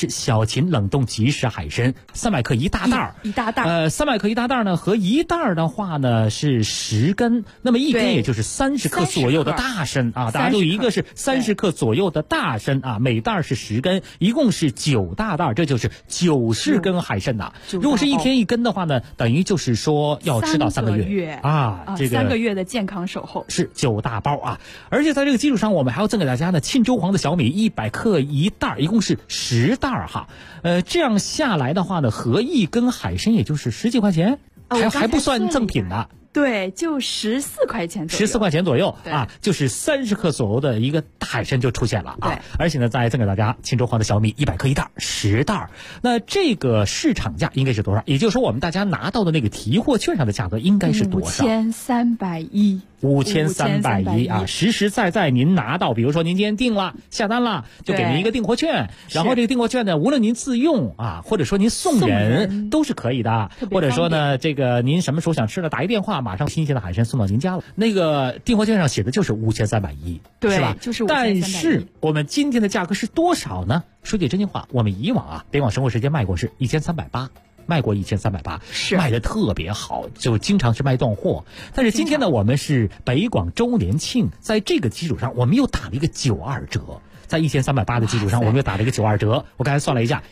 是小秦冷冻即食海参300克一大袋儿， 一大袋儿。 300克一大袋儿呢，和一袋儿的话呢是10根，那么一根也就是30克左右的大参啊。大家注意，一个是30克左右的大参啊，每袋是10根，一共是9大袋，这就是90根海参呐。如果是1天1根的话呢，等于就是说要吃到3个月啊，这个 3个月的健康守候是9大包啊。而且在这个基础上，我们还要赠给大家呢沁州黄的小米100克一袋，一共是10袋哈。这样下来的话呢，合一根海参也就是10几块钱，还不算赠品呢。 对，就14块钱左右 ，14块钱左右啊，就是30克左右的一个大海参就出现了啊。而且呢，再赠给大家沁州黄的小米100克一袋，10袋。那这个市场价应该是多少？也就是说，我们大家拿到的那个提货券上的价格应该是多少 ？5310。 5310啊，实实在在您拿到，比如说您今天订了下单了，就给您一个订货券，然后这个订货券呢，无论您自用啊，或者说您送人都是可以的，或者说呢，这个您什么时候想吃的，打一电话，马上新鲜的海参送到您家了。那个订货券上写的就是5310，是吧？ 就是5310。 但是我们今天的价格是多少呢？说句真心话，我们以往啊，北广生活时间卖过是1380。卖过1380，是卖的特别好，就经常是卖断货。但是今天呢，我们是北广周年庆，在这个基础上，我们又打了一个92折。在1380的基础上，我们又打了一个92折。我刚才算了一下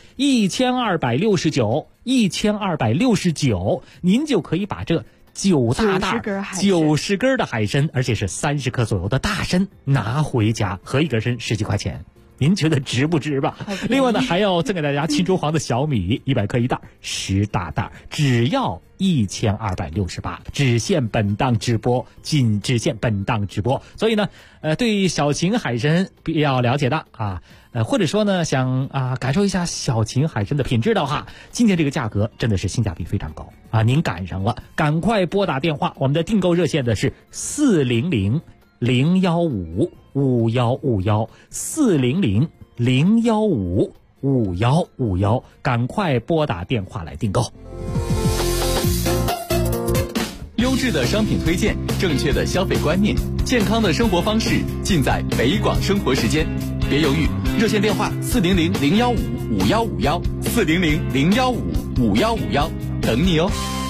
，1269，您就可以把这9大袋90根的海参，而且是30克左右的大参拿回家，合一根参10几块钱。您觉得值不值吧？另外呢，还要赠给大家沁州黄的小米100克一袋，10大袋，只要1268，只限本档直播，仅只限本档直播。所以呢，对小秦海参比较了解的啊，或者说呢想感受一下小秦海参的品质的话，今天这个价格真的是性价比非常高啊！您赶上了，赶快拨打电话，我们的订购热线的是400-015-5151，400-015-5151，赶快拨打电话来订购。 优质的商品推荐，正确的消费观念，健康的生活方式，尽在北广生活时间。别犹豫，热线电话400-015-5151，400-015-5151，等你哦。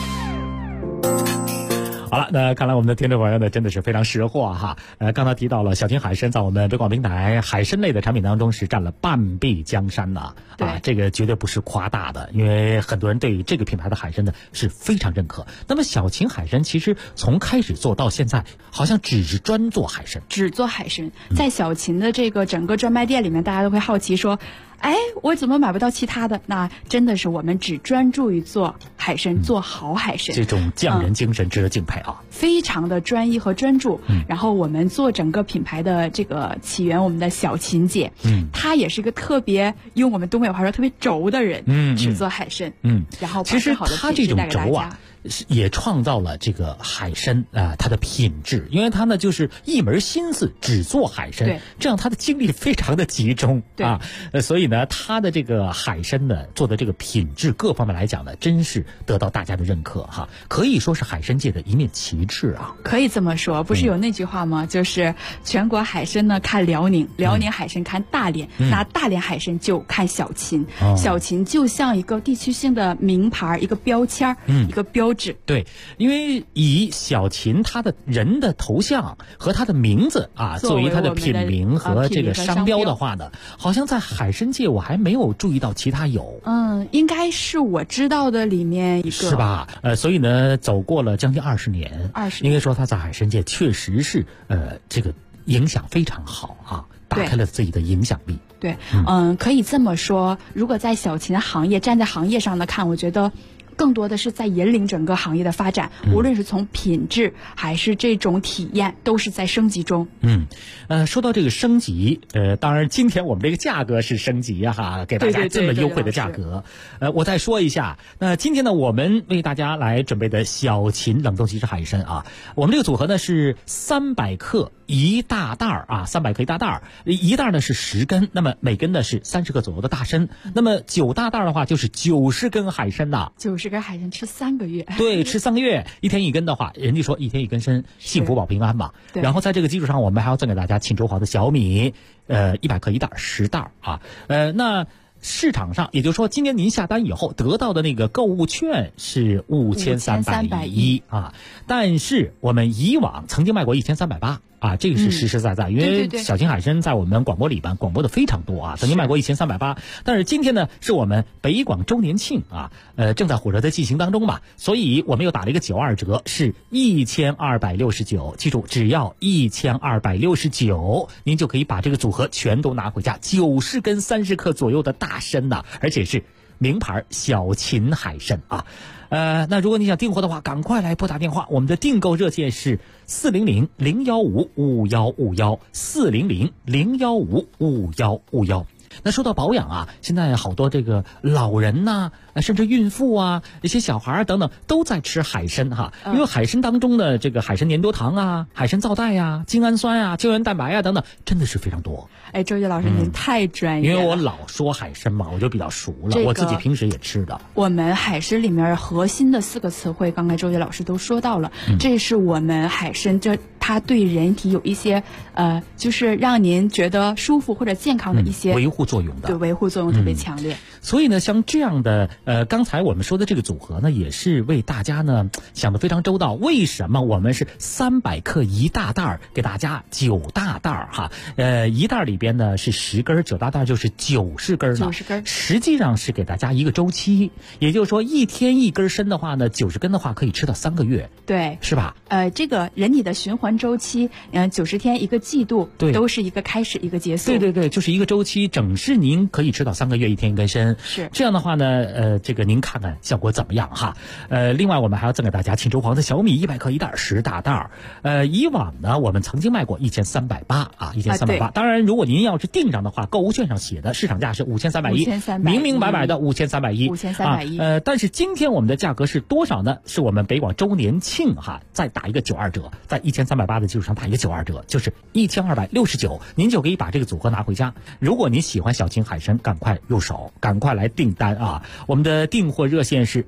好了，那看来我们的听众朋友呢真的是非常识货哈。刚才提到了小秦海参在我们北广平台海参类的产品当中是占了半壁江山呐，这个绝对不是夸大的，因为很多人对于这个品牌的海参呢是非常认可。那么小秦海参其实从开始做到现在，好像只是专做海参， 只做海参。在小秦的这个整个专卖店里面，大家都会好奇说，我怎么买不到其他的？那真的是我们只专注于做海参，做好海参。 这种匠人精神值得敬佩啊！ 非常的专一和专注。然后我们做整个品牌的这个起源，我们的小秦姐，她也是一个特别用我们东北话说特别轴的人，只做海参。然后其实她这种轴啊， 也创造了这个海参它的品质，因为他呢就是一门心思只做海参，这样他的精力非常的集中啊，所以呢他的这个海参呢做的这个品质各方面来讲呢，真是得到大家的认可哈，可以说是海参界的一面旗帜啊。 可以这么说，不是有那句话吗？就是全国海参呢看辽宁，辽宁海参看大连，那大连海参就看小秦，小秦就像一个地区性的名牌，一个标签，一个标。 对，因为以小秦他的人的头像和他的名字作为他的品名和这个商标的话呢，好像在海参界我还没有注意到其他有。 应该是我知道的里面一个， 是吧？所以呢，走过了将近20年，应该说他在海参界确实是这个影响非常好啊，打开了自己的影响力。 对，可以这么说，如果在小秦行业站在行业上的看，我觉得更多的是在引领整个行业的发展，无论是从品质还是这种体验，都是在升级中。 说到这个升级，当然今天我们这个价格是升级呀，给大家这么优惠的价格。我再说一下，那今天呢，我们为大家来准备的小秦冷冻即食海参啊，我们这个组合呢是300克一大袋啊，300克一大袋，一袋呢是10根，那么每根呢是30克左右的大参，那么9大袋的话就是90根海参呐 ，90根海参吃3个月， 对，吃3个月，1天1根的话，人家说1天1根参，幸福保平安嘛。然后在这个基础上，我们还要赠给大家沁州黄的小米，100克一袋，10袋啊。那市场上，也就是说今年您下单以后得到的那个购物券是5310啊，但是我们以往曾经卖过1380啊，这个是实实在在，因为小秦海参在我们广播里边广播的非常多啊，曾经卖过1380，但是今天呢是我们北广周年庆啊，正在火热的进行当中嘛，所以我们又打了一个92折，是1269，记住只要1269，您就可以把这个组合全都拿回家，90根30克左右的大参呐，而且是名牌小秦海参啊。那如果你想订货的话，赶快来拨打电话，我们的订购热线是400-015-5151，400-015-5151。那说到保养啊，现在好多这个老人呐，甚至孕妇啊，一些小孩等等都在吃海参哈，因为海参当中的这个海参粘多糖啊、海参皂苷啊、精氨酸啊、胶原蛋白啊等等，真的是非常多。 哎，周杰老师您太专业了， 因为我老说海参嘛，我就比较熟了，我自己平时也吃的。 我们海参里面核心的4个词汇，刚才周杰老师都说到了，这是我们海参它对人体有一些就是让您觉得舒服或者健康的一些维护作用的， 对，维护作用特别强烈。 所以呢，像这样的刚才我们说的这个组合呢，也是为大家呢想得非常周到。为什么我们是300克1大袋给大家9大袋哈？一袋里边呢是10根，9大袋就是90根呢。90根，实际上是给大家一个周期，也就是说一天1根参的话呢，90根的话可以吃到3个月， 对， 是吧？ 这个人体的循环周期，90天一个季度， 对， 都是一个开始一个结束。 对对对，就是一个周期，整是您可以吃到3个月，1天1根参。 是这样的话呢，这个您看看效果怎么样哈？另外我们还要赠给大家庆州黄的小米100克1袋10大袋。以往呢我们曾经卖过1380啊，1380。当然，如果您要是订上的话，购物券上写的市场价是5310，明明白白的5310。但是今天我们的价格是多少呢？是我们北广周年庆哈，再打一个92折，在1380的基础上打一个92折，就是1269，您就可以把这个组合拿回家。如果您喜欢小秦海参，赶快入手，赶快来订单啊！我们的订货热线是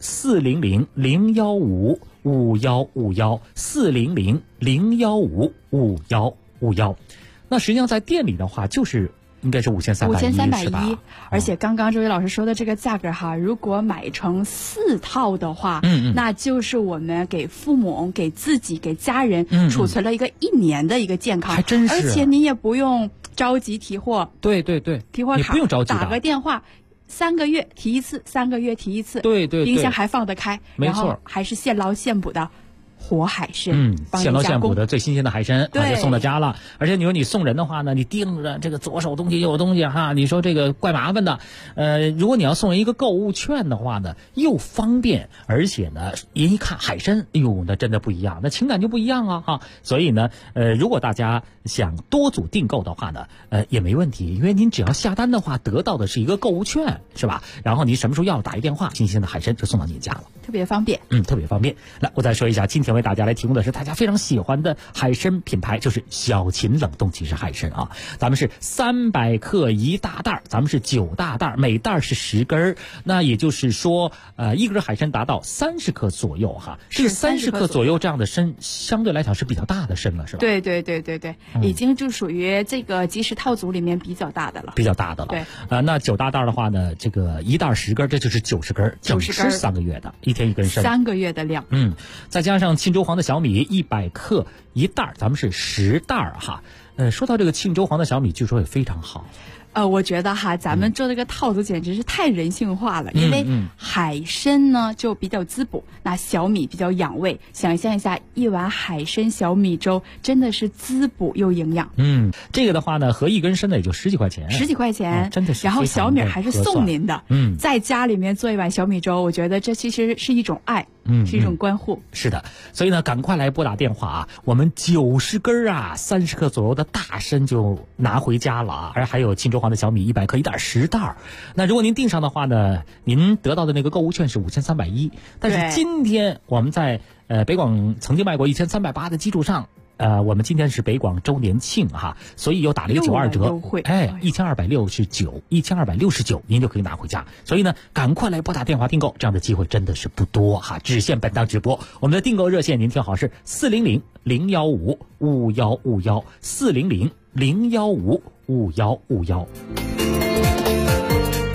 400-015-5151，400-015-5151。那实际上在店里的话，就是应该是5310是吧？ 而且刚刚周伟老师说的这个价格哈，如果买成4套的话，那就是我们给父母、给自己、给家人储存了一个1年的一个健康， 还真是。 而且你也不用着急提货， 对对对， 提货卡你不用着急， 打个电话。3个月提一次，3个月提一次， 对对， 冰箱还放得开， 没错， 然后还是现捞现捕的活海参， 现捞现捕的最新鲜的海参， 对， 就送到家了。而且你说你送人的话呢，你盯着这个左手东西右手东西哈，你说这个怪麻烦的。如果你要送人一个购物券的话呢，又方便，而且呢，人一看海参，哎呦，那真的不一样，那情感就不一样啊哈。所以呢，如果大家想多组订购的话呢，也没问题，因为您只要下单的话，得到的是一个购物券，是吧？然后你什么时候要打一电话，新鲜的海参就送到你家了， 特别方便。 特别方便。来，我再说一下，今天为大家来提供的是大家非常喜欢的海参品牌，就是小秦冷冻即食海参啊。咱们是300克1大袋，咱们是9大袋，每袋是10根，那也就是说，一根海参达到30克左右哈。这个30克左右这样的参，相对来讲是比较大的参了，是吧？ 对对对对对，已经就属于这个即食套组里面比较大的了。 比较大的了。 对。 那9大袋的话呢，这个一袋10根，这就是90根，整是3个月的，1天1根参 ，3个月的量。 再加上庆州黄的小米100克1袋，咱们是10袋哈。说到这个庆州黄的小米，据说也非常好。 我觉得哈，咱们做这个套组简直是太人性化了，因为海参呢就比较滋补，那小米比较养胃。想象一下，一碗海参小米粥真的是滋补又营养。 这个的话呢，合1根参呢也就10几块钱 ，10几块钱， 真的是。 然后小米还是送您的，在家里面做一碗小米粥，我觉得这其实是一种爱。是一种关护。 是的，所以呢，赶快来拨打电话啊！我们90根啊，30克左右的大参就拿回家了啊！而还有庆州黄的小米100克1袋10袋。那如果您订上的话呢，您得到的那个购物券是5310，但是今天我们在北广曾经卖过1380的基础上。我们今天是北广周年庆哈，所以又打了一个92折，1269，您就可以拿回家。所以呢，赶快来拨打电话订购，这样的机会真的是不多哈，只限本档直播。我们的订购热线您听好是400-015-5151，400-015-5151。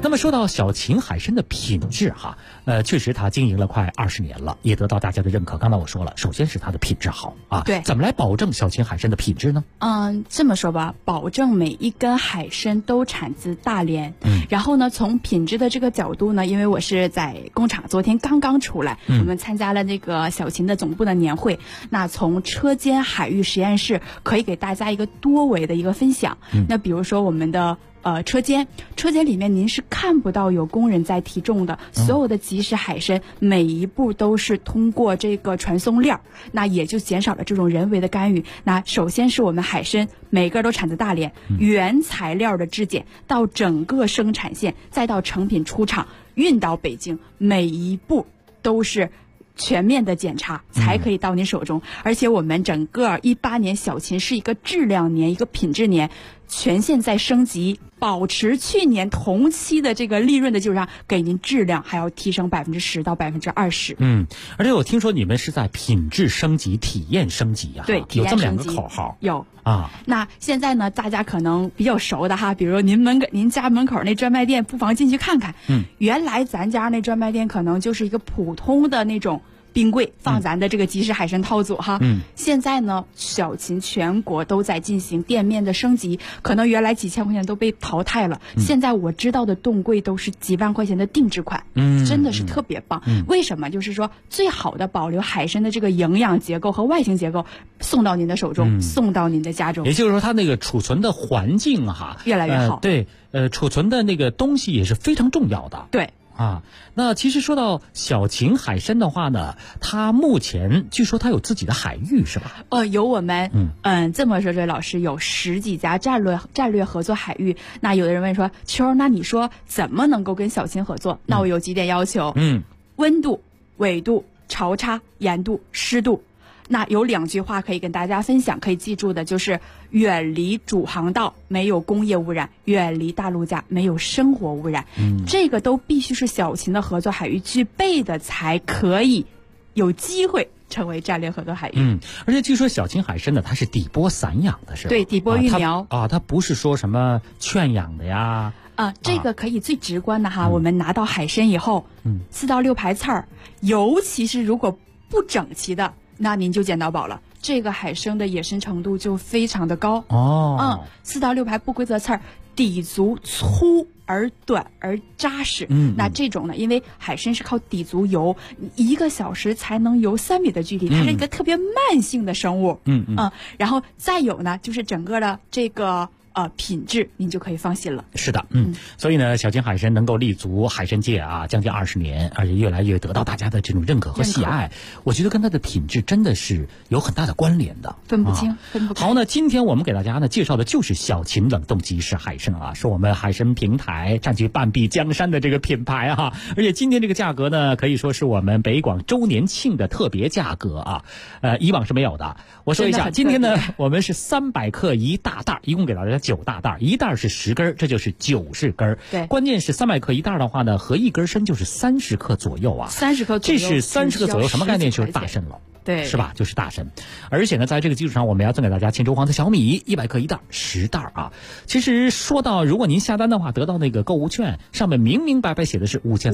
那么说到小秦海参的品质哈，确实它经营了快20年了，也得到大家的认可。刚才我说了，首先是它的品质好啊。 对， 怎么来保证小秦海参的品质呢？ 这么说吧，保证每一根海参都产自大连。然后呢，从品质的这个角度呢，因为我是在工厂，昨天刚刚出来，我们参加了那个小秦的总部的年会。那从车间海域实验室可以给大家一个多维的一个分享。那比如说我们的车间里面您是看不到有工人在提重的，所有的即食海参每一步都是通过这个传送链，那也就减少了这种人为的干预。那首先是我们海参每个都产自大连，原材料的质检到整个生产线，再到成品出厂运到北京，每一步都是全面的检查才可以到您手中。而且我们整个18年小秦是一个质量年，一个品质年，全线在升级，保持去年同期的这个利润的基础上，给您质量还要提升10%到20%。 而且我听说你们是在品质升级、体验升级啊， 对， 有这么2个口号。 有啊。那现在呢，大家可能比较熟的哈，比如您家门口那专卖店，不妨进去看看。原来咱家那专卖店可能就是一个普通的那种冰柜放咱的这个即食海参套组哈。现在呢，小秦全国都在进行店面的升级，可能原来几千块钱都被淘汰了，现在我知道的冻柜都是几万块钱的定制款，真的是特别棒。为什么？就是说最好的保留海参的这个营养结构和外形结构，送到您的手中，送到您的家中。 也就是说，它那个储存的环境哈越来越好。 对，储存的那个东西也是非常重要的。 对。 那其实说到小秦海参的话呢，它目前据说它有自己的海域是吧？ 有我们这么说，这位老师有10几家战略合作海域。那有的人问说，秋，那你说怎么能够跟小秦合作？那我有几点要求。温度、纬度、潮差、盐度、湿度。那有2句话可以跟大家分享，可以记住的就是远离主航道，没有工业污染；远离大陆架，没有生活污染。这个都必须是小秦的合作海域具备的，才可以有机会成为战略合作海域。 而且据说小秦海参呢，它是底波散养的，是吧？ 对，底波育苗它不是说什么圈养的呀。 这个可以最直观的哈，我们拿到海参以后，4到6排刺儿，尤其是如果不整齐的，那您就捡到宝了。这个海参的野生程度就非常的高。4到6排不规则刺儿，底足粗而短而扎实。那这种呢，因为海参是靠底足游，1个小时才能游3米的距离，它是一个特别慢性的生物。然后再有呢，就是整个的这个品质您就可以放心了。 是的，所以呢，小秦海参能够立足海参界啊，将近20年，而且越来越得到大家的这种认可和喜爱。我觉得跟它的品质真的是有很大的关联的， 分不清，分不开。 好，那今天我们给大家呢介绍的就是小秦冷冻即食海参啊，是我们海参平台占据半壁江山的这个品牌啊，而且今天这个价格呢，可以说是我们北广周年庆的特别价格啊，以往是没有的。我说一下，今天呢，我们是300克1大袋，一共给大家9大袋，一袋是10根，这就是90根。 对， 关键是300克1袋的话呢，合1根参就是30克左右啊。 30克左右， 这是30克左右，什么概念？就是大参了。 对， 是吧？就是大参。而且呢，在这个基础上，我们要赠给大家青州黄的小米100克1袋10袋啊。其实说到，如果您下单的话，得到那个购物券，上面明明白白写的是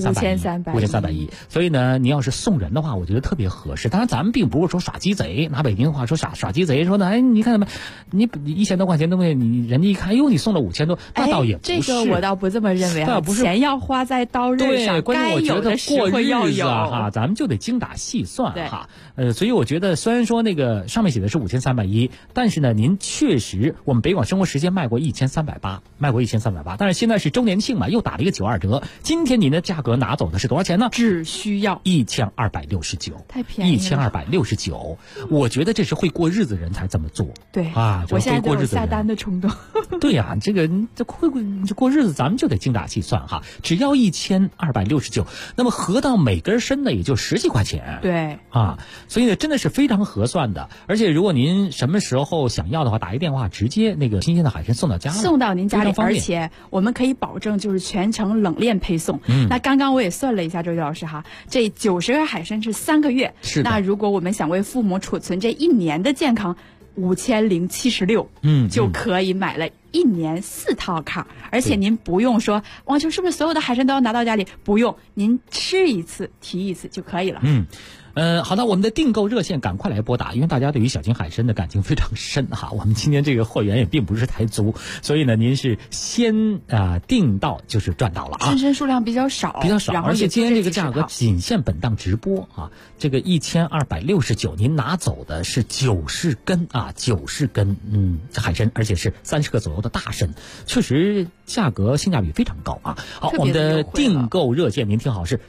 5310，所以呢，你要是送人的话，我觉得特别合适。当然，咱们并不是说耍鸡贼，拿北京话说耍鸡贼，说的哎，你看什么？你1000多块钱东西，人家一看，哟，你送了5000多，那倒也不是。 这个我倒不这么认为啊，钱要花在刀刃上， 关键我觉得过日子啊哈，咱们就得精打细算哈。所以我觉得虽然说那个上面写的是5310，但是呢，您确实我们北广生活时间卖过1380，但是现在是周年庆嘛，又打了一个92折。今天您的价格拿走的是多少钱呢？ 只需要 1269， 太便宜了 ，1269。我觉得这是会过日子人才这么做。 对啊， 我现在都有下单的冲动。 对呀，这会过日子，咱们就得精打细算哈。只要1269，那么合到每根参呢，也就10几块钱。 对啊。所以呢，真的是非常合算的。而且如果您什么时候想要的话，打一电话，直接那个新鲜的海参送到家了， 送到您家里，而且我们可以保证就是全程冷链配送。那刚刚我也算了一下，周宇老师哈，这90根海参是3个月。 是的。 那如果我们想为父母储存这1年的健康，5076，就可以买了 1年4套卡，而且您不用说王秋是不是所有的海参都要拿到家里，不用，您吃一次提一次就可以了。 好的，我们的订购热线赶快来拨打，因为大家对于小金海参的感情非常深哈。我们今天这个货源也并不是太足，所以呢，您是先订到就是赚到了啊。 参参数量比较少， 而且今天这个价格仅限本档直播啊，这个1269，您拿走的是90根啊，90根海参，而且是30克左右的大参，确实价格性价比非常高啊。好，我们的订购热线您听好是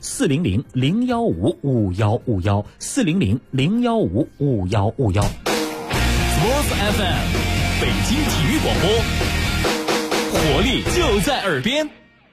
400-015-5151，400-015-5151。 Sports FM， 北京体育广播，活力就在耳边。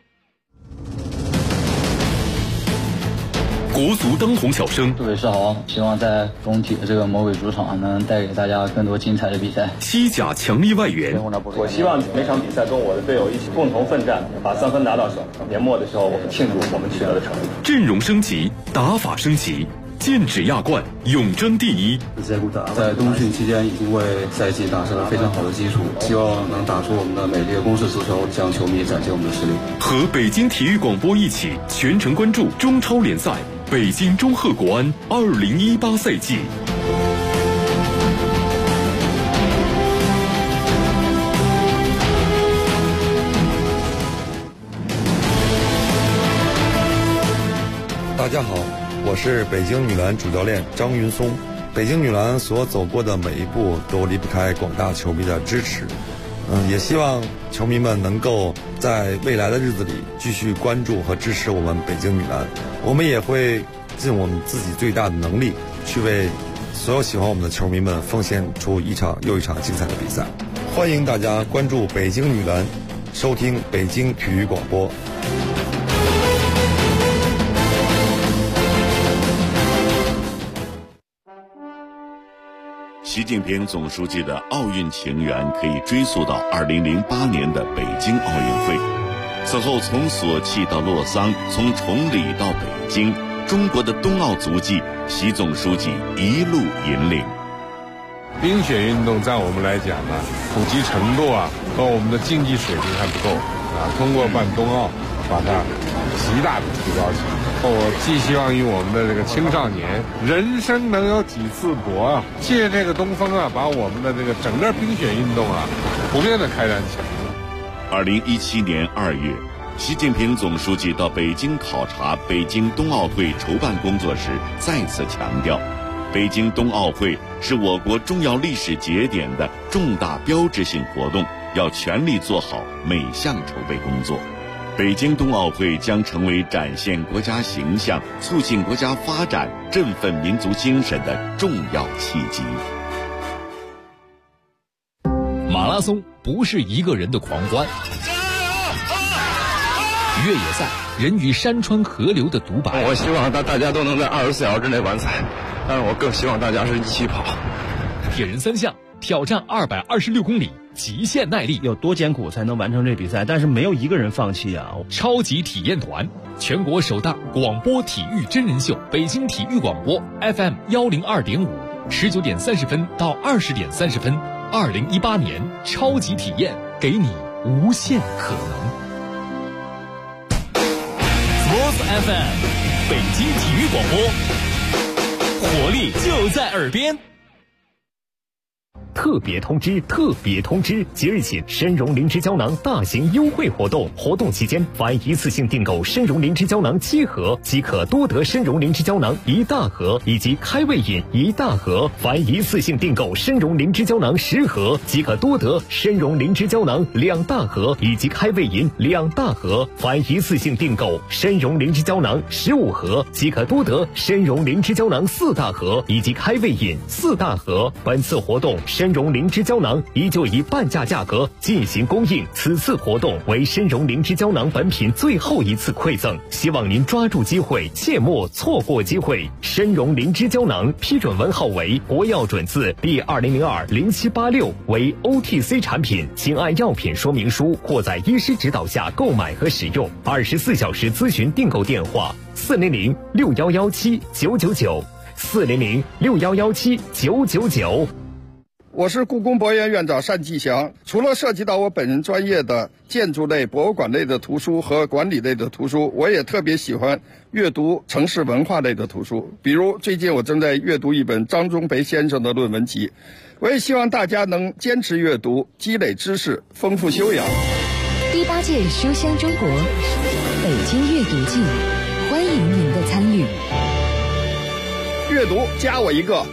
国足当红小生， 各位是好，希望在中体的这个魔鬼主场能带给大家更多精彩的比赛。 西甲强力外援， 我希望每场比赛跟我的队友一起共同奋战，把3分拿到手。年末的时候，我们庆祝我们取得的成绩。 阵容升级，打法升级，剑指亚冠，永争第一。 在冬训期间已经为赛季打下了非常好的基础，希望能打出我们的美丽的攻势足球，向球迷展现我们的实力。 和北京体育广播一起全程关注中超联赛北京中赫国安2018赛季。 大家好，我是北京女篮主教练张云松。北京女篮所走过的每一步都离不开广大球迷的支持。也希望球迷们能够在未来的日子里继续关注和支持我们北京女篮。我们也会尽我们自己最大的能力，去为所有喜欢我们的球迷们奉献出一场又一场精彩的比赛。欢迎大家关注北京女篮，收听北京体育广播。 习近平总书记的奥运情缘可以追溯到2008年的北京奥运会。此后从索契到洛桑，从崇礼到北京，中国的冬奥足迹，习总书记一路引领。 冰雪运动在我们来讲呢，普及程度和我们的竞技水平还不够通过办冬奥，把它极大的提高起来。我寄希望于我们的这个青少年，人生能有几次搏借这个东风把我们的这个整个冰雪运动普遍的开展起来。 2017年2月，习近平总书记到北京考察北京冬奥会筹办工作时，再次强调，北京冬奥会是我国重要历史节点的重大标志性活动，要全力做好每项筹备工作。北京冬奥会将成为展现国家形象、促进国家发展、振奋民族精神的重要契机。 马拉松不是一个人的狂欢，越野赛人与山川河流的独白。 我希望大家都能在24小时之内完赛，但是我更希望大家是一起跑。 铁人3项挑战226公里，极限耐力， 有多艰苦才能完成这比赛，但是没有一个人放弃啊！ 超级体验团，全国首档广播体育真人秀，北京体育广播 FM 102.5，19点30分到20点30分，2018年超级体验，给你无限可能。Sports FM， 北京体育广播，活力就在耳边。 特别通知！特别通知！即日起，参茸灵芝胶囊大型优惠活动，活动期间，凡一次性订购参茸灵芝胶囊7盒，即可多得参茸灵芝胶囊1大盒以及开胃饮1大盒；凡一次性订购参茸灵芝胶囊10盒，即可多得参茸灵芝胶囊2大盒以及开胃饮2大盒；凡一次性订购参茸灵芝胶囊15盒，即可多得参茸灵芝胶囊4大盒以及开胃饮4大盒。本次活动参茸灵芝胶囊依旧以半价价格进行供应，此次活动为参茸灵芝胶囊本品最后一次馈赠，希望您抓住机会，切莫错过机会。参茸灵芝胶囊批准文号为国药准字第20020786，为 OTC 产品，请按药品说明书或在医师指导下购买和使用。24小时咨询订购电话：400-6117-999，400-6117-999。 我是故宫博物院院长单霁翔。除了涉及到我本人专业的建筑类、博物馆类的图书和管理类的图书，我也特别喜欢阅读城市文化类的图书。比如最近我正在阅读一本张忠培先生的论文集。我也希望大家能坚持阅读，积累知识，丰富修养。 第8届书香中国北京阅读季，欢迎您的参与。 阅读加我一个。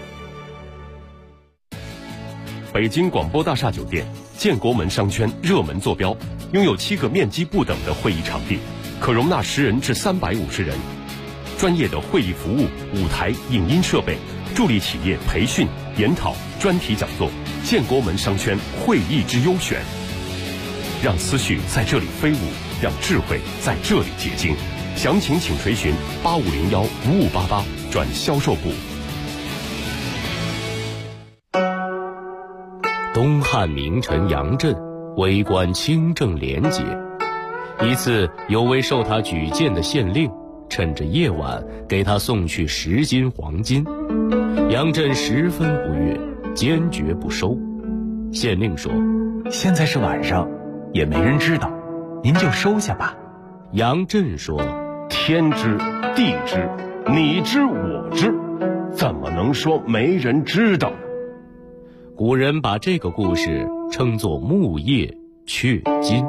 北京广播大厦酒店建国门商圈热门坐标，拥有7个面积不等的会议场地，可容纳10人至350人。专业的会议服务、舞台、影音设备，助力企业培训、研讨、专题讲座。建国门商圈会议之优选，让思绪在这里飞舞，让智慧在这里结晶。详情请垂询8501-5588转销售部。 东汉名臣杨震为官清正廉洁，一次有位受他举荐的县令趁着夜晚给他送去10斤黄金，杨震十分不悦，坚决不收。县令说： 现在是晚上，也没人知道，您就收下吧。 杨震说： 天知地知，你知我知，怎么能说没人知道？ 古人把这个故事称作木叶雀金。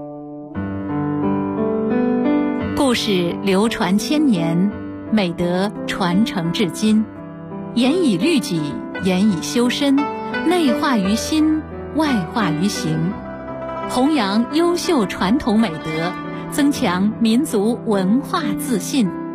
故事流传千年，美德传承至今，严以律己，严以修身，内化于心，外化于行，弘扬优秀传统美德，增强民族文化自信，